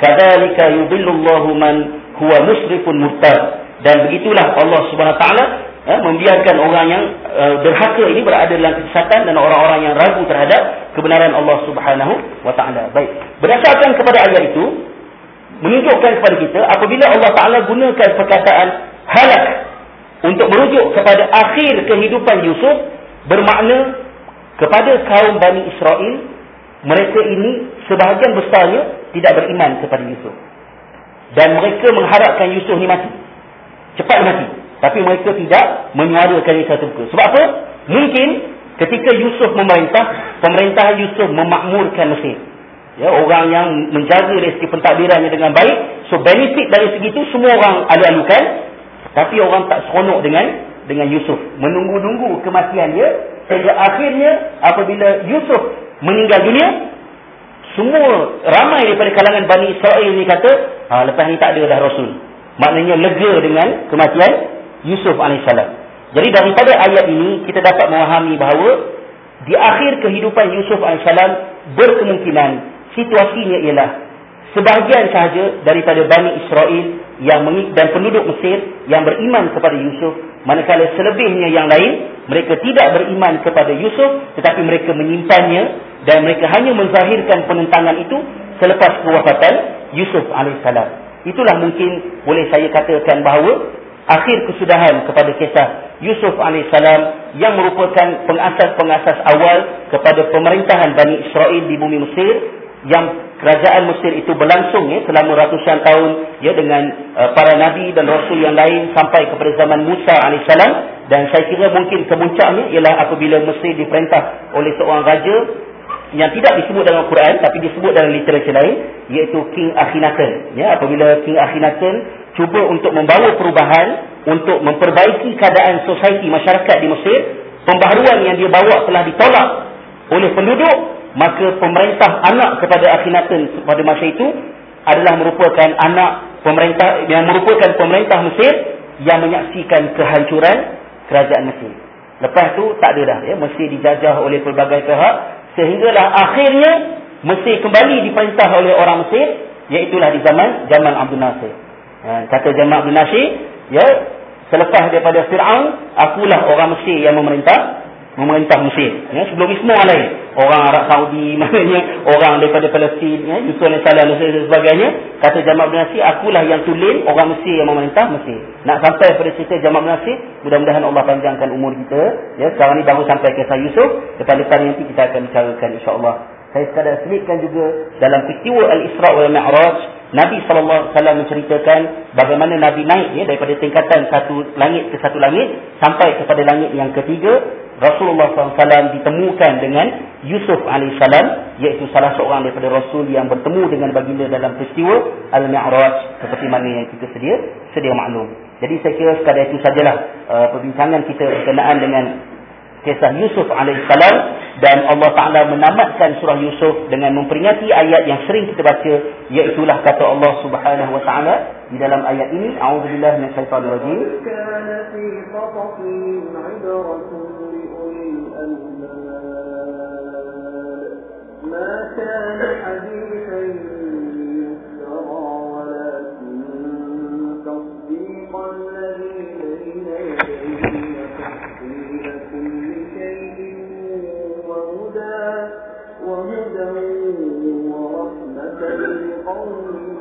Kadzalika yudhillullahu man huwa musrifun murtad. Dan begitulah Allah Subhanahu Wa Taala eh, membiarkan orang yang uh, derhaka ini berada dalam kesesatan dan orang-orang yang ragu terhadap kebenaran Allah Subhanahu wa taala. Baik, berdasarkan kepada ayat itu menunjukkan kepada kita apabila Allah Taala gunakan perkataan halak untuk merujuk kepada akhir kehidupan Yusuf, bermakna kepada kaum Bani Israel, mereka ini sebahagian besarnya tidak beriman kepada Yusuf. Dan mereka mengharapkan Yusuf ni mati. Cepat mati. Tapi mereka tidak menyuarakan satu muka. Sebab apa? Mungkin ketika Yusuf memerintah, pemerintahan Yusuf memakmurkan Mesir. Ya, orang yang menjaga dari segi pentadbirannya dengan baik. So benefit dari segi itu semua orang alu-alukan. Tapi orang tak seronok dengan dengan Yusuf. Menunggu-nunggu kematian dia. Sehingga akhirnya apabila Yusuf meninggal dunia, semua ramai daripada kalangan Bani Israel ni kata, ha, lepas ni tak ada dah Rasul. Maknanya lega dengan kematian Yusuf alaihissalam. Jadi daripada ayat ini kita dapat memahami bahawa di akhir kehidupan Yusuf alaihissalam berkemungkinan situasinya ialah sebahagian sahaja daripada Bani Israel yang dan penduduk Mesir yang beriman kepada Yusuf, manakala selebihnya yang lain mereka tidak beriman kepada Yusuf, tetapi mereka menyimpannya dan mereka hanya menzahirkan penentangan itu selepas kewafatan Yusuf alaihissalam. Itulah mungkin boleh saya katakan bahawa akhir kesudahan kepada kisah Yusuf alaihissalam yang merupakan pengasas-pengasas awal kepada pemerintahan Bani Israel di bumi Mesir, yang kerajaan Mesir itu berlangsung ya selama ratusan tahun ya dengan uh, para nabi dan rasul yang lain sampai kepada zaman Musa alaihissalam. Dan saya kira mungkin kemuncaknya ialah apabila Mesir diperintah oleh seorang raja yang tidak disebut dalam Quran tapi disebut dalam literatur lain, iaitu King Akhenaten. Ya, apabila King Akhenaten cuba untuk membawa perubahan, untuk memperbaiki keadaan society masyarakat di Mesir, pembaharuan yang dia bawa telah ditolak oleh penduduk, maka pemerintah anak kepada Akhenaten pada masa itu adalah merupakan anak pemerintah yang merupakan pemerintah Mesir yang menyaksikan kehancuran kerajaan Mesir. Lepas tu tak ada dah ya, Mesir dijajah oleh pelbagai pihak, sehinggalah akhirnya Mesir kembali diperintah oleh orang Mesir, iaitulah di zaman Jamal Abdul Nasir. Ha, kata Jamal Abdul Nasir, ya, selepas daripada Fir'aun, akulah orang Mesir yang memerintah memerintah Mesir. Ya, sebelum ni semua orang lain, orang Arab Saudi, maknanya orang daripada Palestin, ya, Yusuf alaihissalam dan sebagainya. Kata Jamal Abdul Nasir, akulah yang tulen orang Mesir yang memerintah Mesir. Nak sampai pada cerita Jamal Abdul Nasir, mudah-mudahan Allah panjangkan umur kita. Ya, sekarang ni baru sampai kisah Yusuf. Depan-depan nanti kita akan bicarakan insya-Allah. Saya sekadar selitkan juga dalam peristiwa Al-Isra' wal Mi'raj, Nabi sallallahu alaihi wasallam menceritakan bagaimana Nabi naik ya, daripada tingkatan satu langit ke satu langit sampai kepada langit yang ketiga. Rasulullah sallallahu alaihi wasallam ditemukan dengan Yusuf alaihissalam, iaitu salah seorang daripada Rasul yang bertemu dengan baginda dalam peristiwa Al-Mi'raj, seperti mana yang kita sedia sedia maklum. Jadi saya kira sekadar itu sajalah uh, perbincangan kita berkenaan dengan kisah Yusuf alaihissalam, dan Allah Ta'ala menamatkan surah Yusuf dengan memperingati ayat yang sering kita baca, iaitulah kata Allah Subhanahu Wa Ta'ala di dalam ayat ini, A'udzubillahi minasyaitanir rajim. ما كان حديثا يفترى ولكن تصديق الذي بين يديه وتفصيل كل شيء وهدى وهدى ورحمة لقوم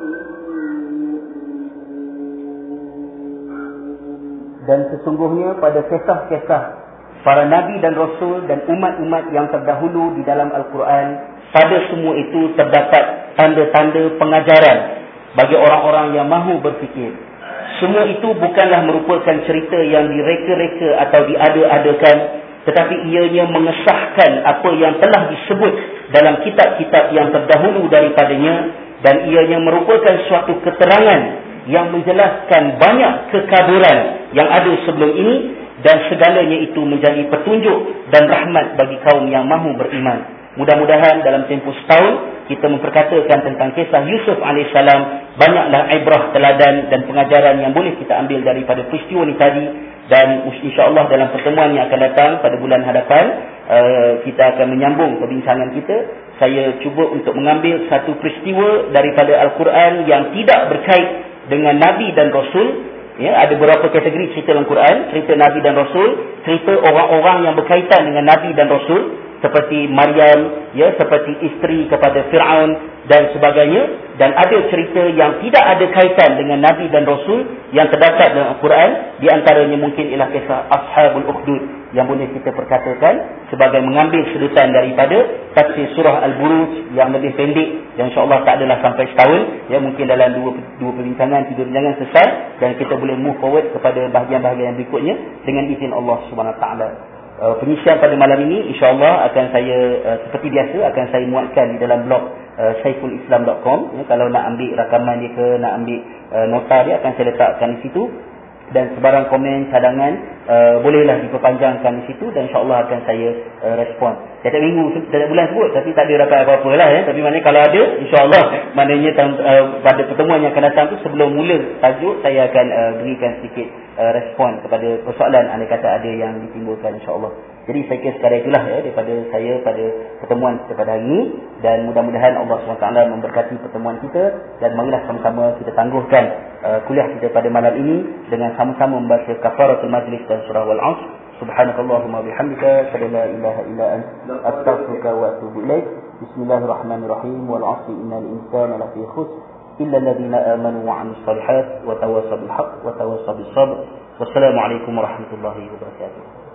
Dan sesungguhnya pada kisah-kisah para nabi dan rasul dan umat-umat yang terdahulu di dalam Al-Quran, pada semua itu terdapat tanda-tanda pengajaran bagi orang-orang yang mahu berfikir. Semua itu bukanlah merupakan cerita yang direka-reka atau diada-adakan, tetapi ianya mengesahkan apa yang telah disebut dalam kitab-kitab yang terdahulu daripadanya, dan ianya merupakan suatu keterangan yang menjelaskan banyak kekaburan yang ada sebelum ini, dan segalanya itu menjadi petunjuk dan rahmat bagi kaum yang mahu beriman. Mudah-mudahan dalam tempoh setahun kita memperkatakan tentang kisah Yusuf alaihissalam, banyaklah ibrah, teladan dan pengajaran yang boleh kita ambil daripada peristiwa ini tadi. Dan insya-Allah dalam pertemuan yang akan datang pada bulan hadapan, uh, kita akan menyambung perbincangan kita. Saya cuba untuk mengambil satu peristiwa daripada Al-Quran yang tidak berkait dengan Nabi dan Rasul, Ya, ada beberapa kategori cerita dalam Quran, cerita Nabi dan Rasul, cerita orang-orang yang berkaitan dengan Nabi dan Rasul, seperti Maryam, ya, seperti isteri kepada Fir'aun dan sebagainya. Dan ada cerita yang tidak ada kaitan dengan Nabi dan Rasul yang terdapat dalam Al-Quran. Di antaranya mungkin ialah kisah Ashabul Ukhdud yang boleh kita perkatakan sebagai mengambil sedutan daripada tafsir surah Al-Buruj yang lebih pendek, dan insyaAllah tak adalah sampai setahun, ya, mungkin dalam dua, dua perbincangan, tiga perbincangan selesai, dan kita boleh move forward kepada bahagian-bahagian yang berikutnya dengan izin Allah subhanahu wa taala. Uh, pengisian pada malam ini insya-Allah akan saya uh, seperti biasa akan saya muatkan di dalam blog uh, saiful islam dot com, ya, kalau nak ambil rakaman dia ke nak ambil uh, nota dia akan saya letakkan di situ, dan sebarang komen cadangan uh, bolehlah diperpanjangkan di situ, dan insya-Allah akan saya uh, respon. Setiap minggu, setiap bulan sebut, tapi tak ada rapat apa-apa lah, ya. Tapi maknanya kalau ada, insya-Allah maknanya uh, pada pertemuan yang akan datang tu, sebelum mula tajuk, saya akan uh, berikan sedikit uh, respon kepada persoalan andai kata ada yang ditimbulkan, insya-Allah. Jadi saya kira sekadar itulah, ya, daripada saya pada pertemuan kita pada hari ini, dan mudah-mudahan Allah subhanahu wa taala memberkati pertemuan kita, dan marilah sama-sama kita tangguhkan uh, kuliah kita pada malam ini dengan sama-sama membaca kafaratul majlis dan surah Wal-'Ashr. Subhanakallahumma bihamdika, asyhadu an la ilaha illa anta, astaghfiruka wa atubu ilaik. Bismillahirrahmanirrahim. Wal 'asri innal insana lafi khusr illa alladhina amanu wa 'amilus shalihat wa tawassaw bil haqq wa tawassaw bis sabr. Wassalamu alaikum warahmatullahi wabarakatuh.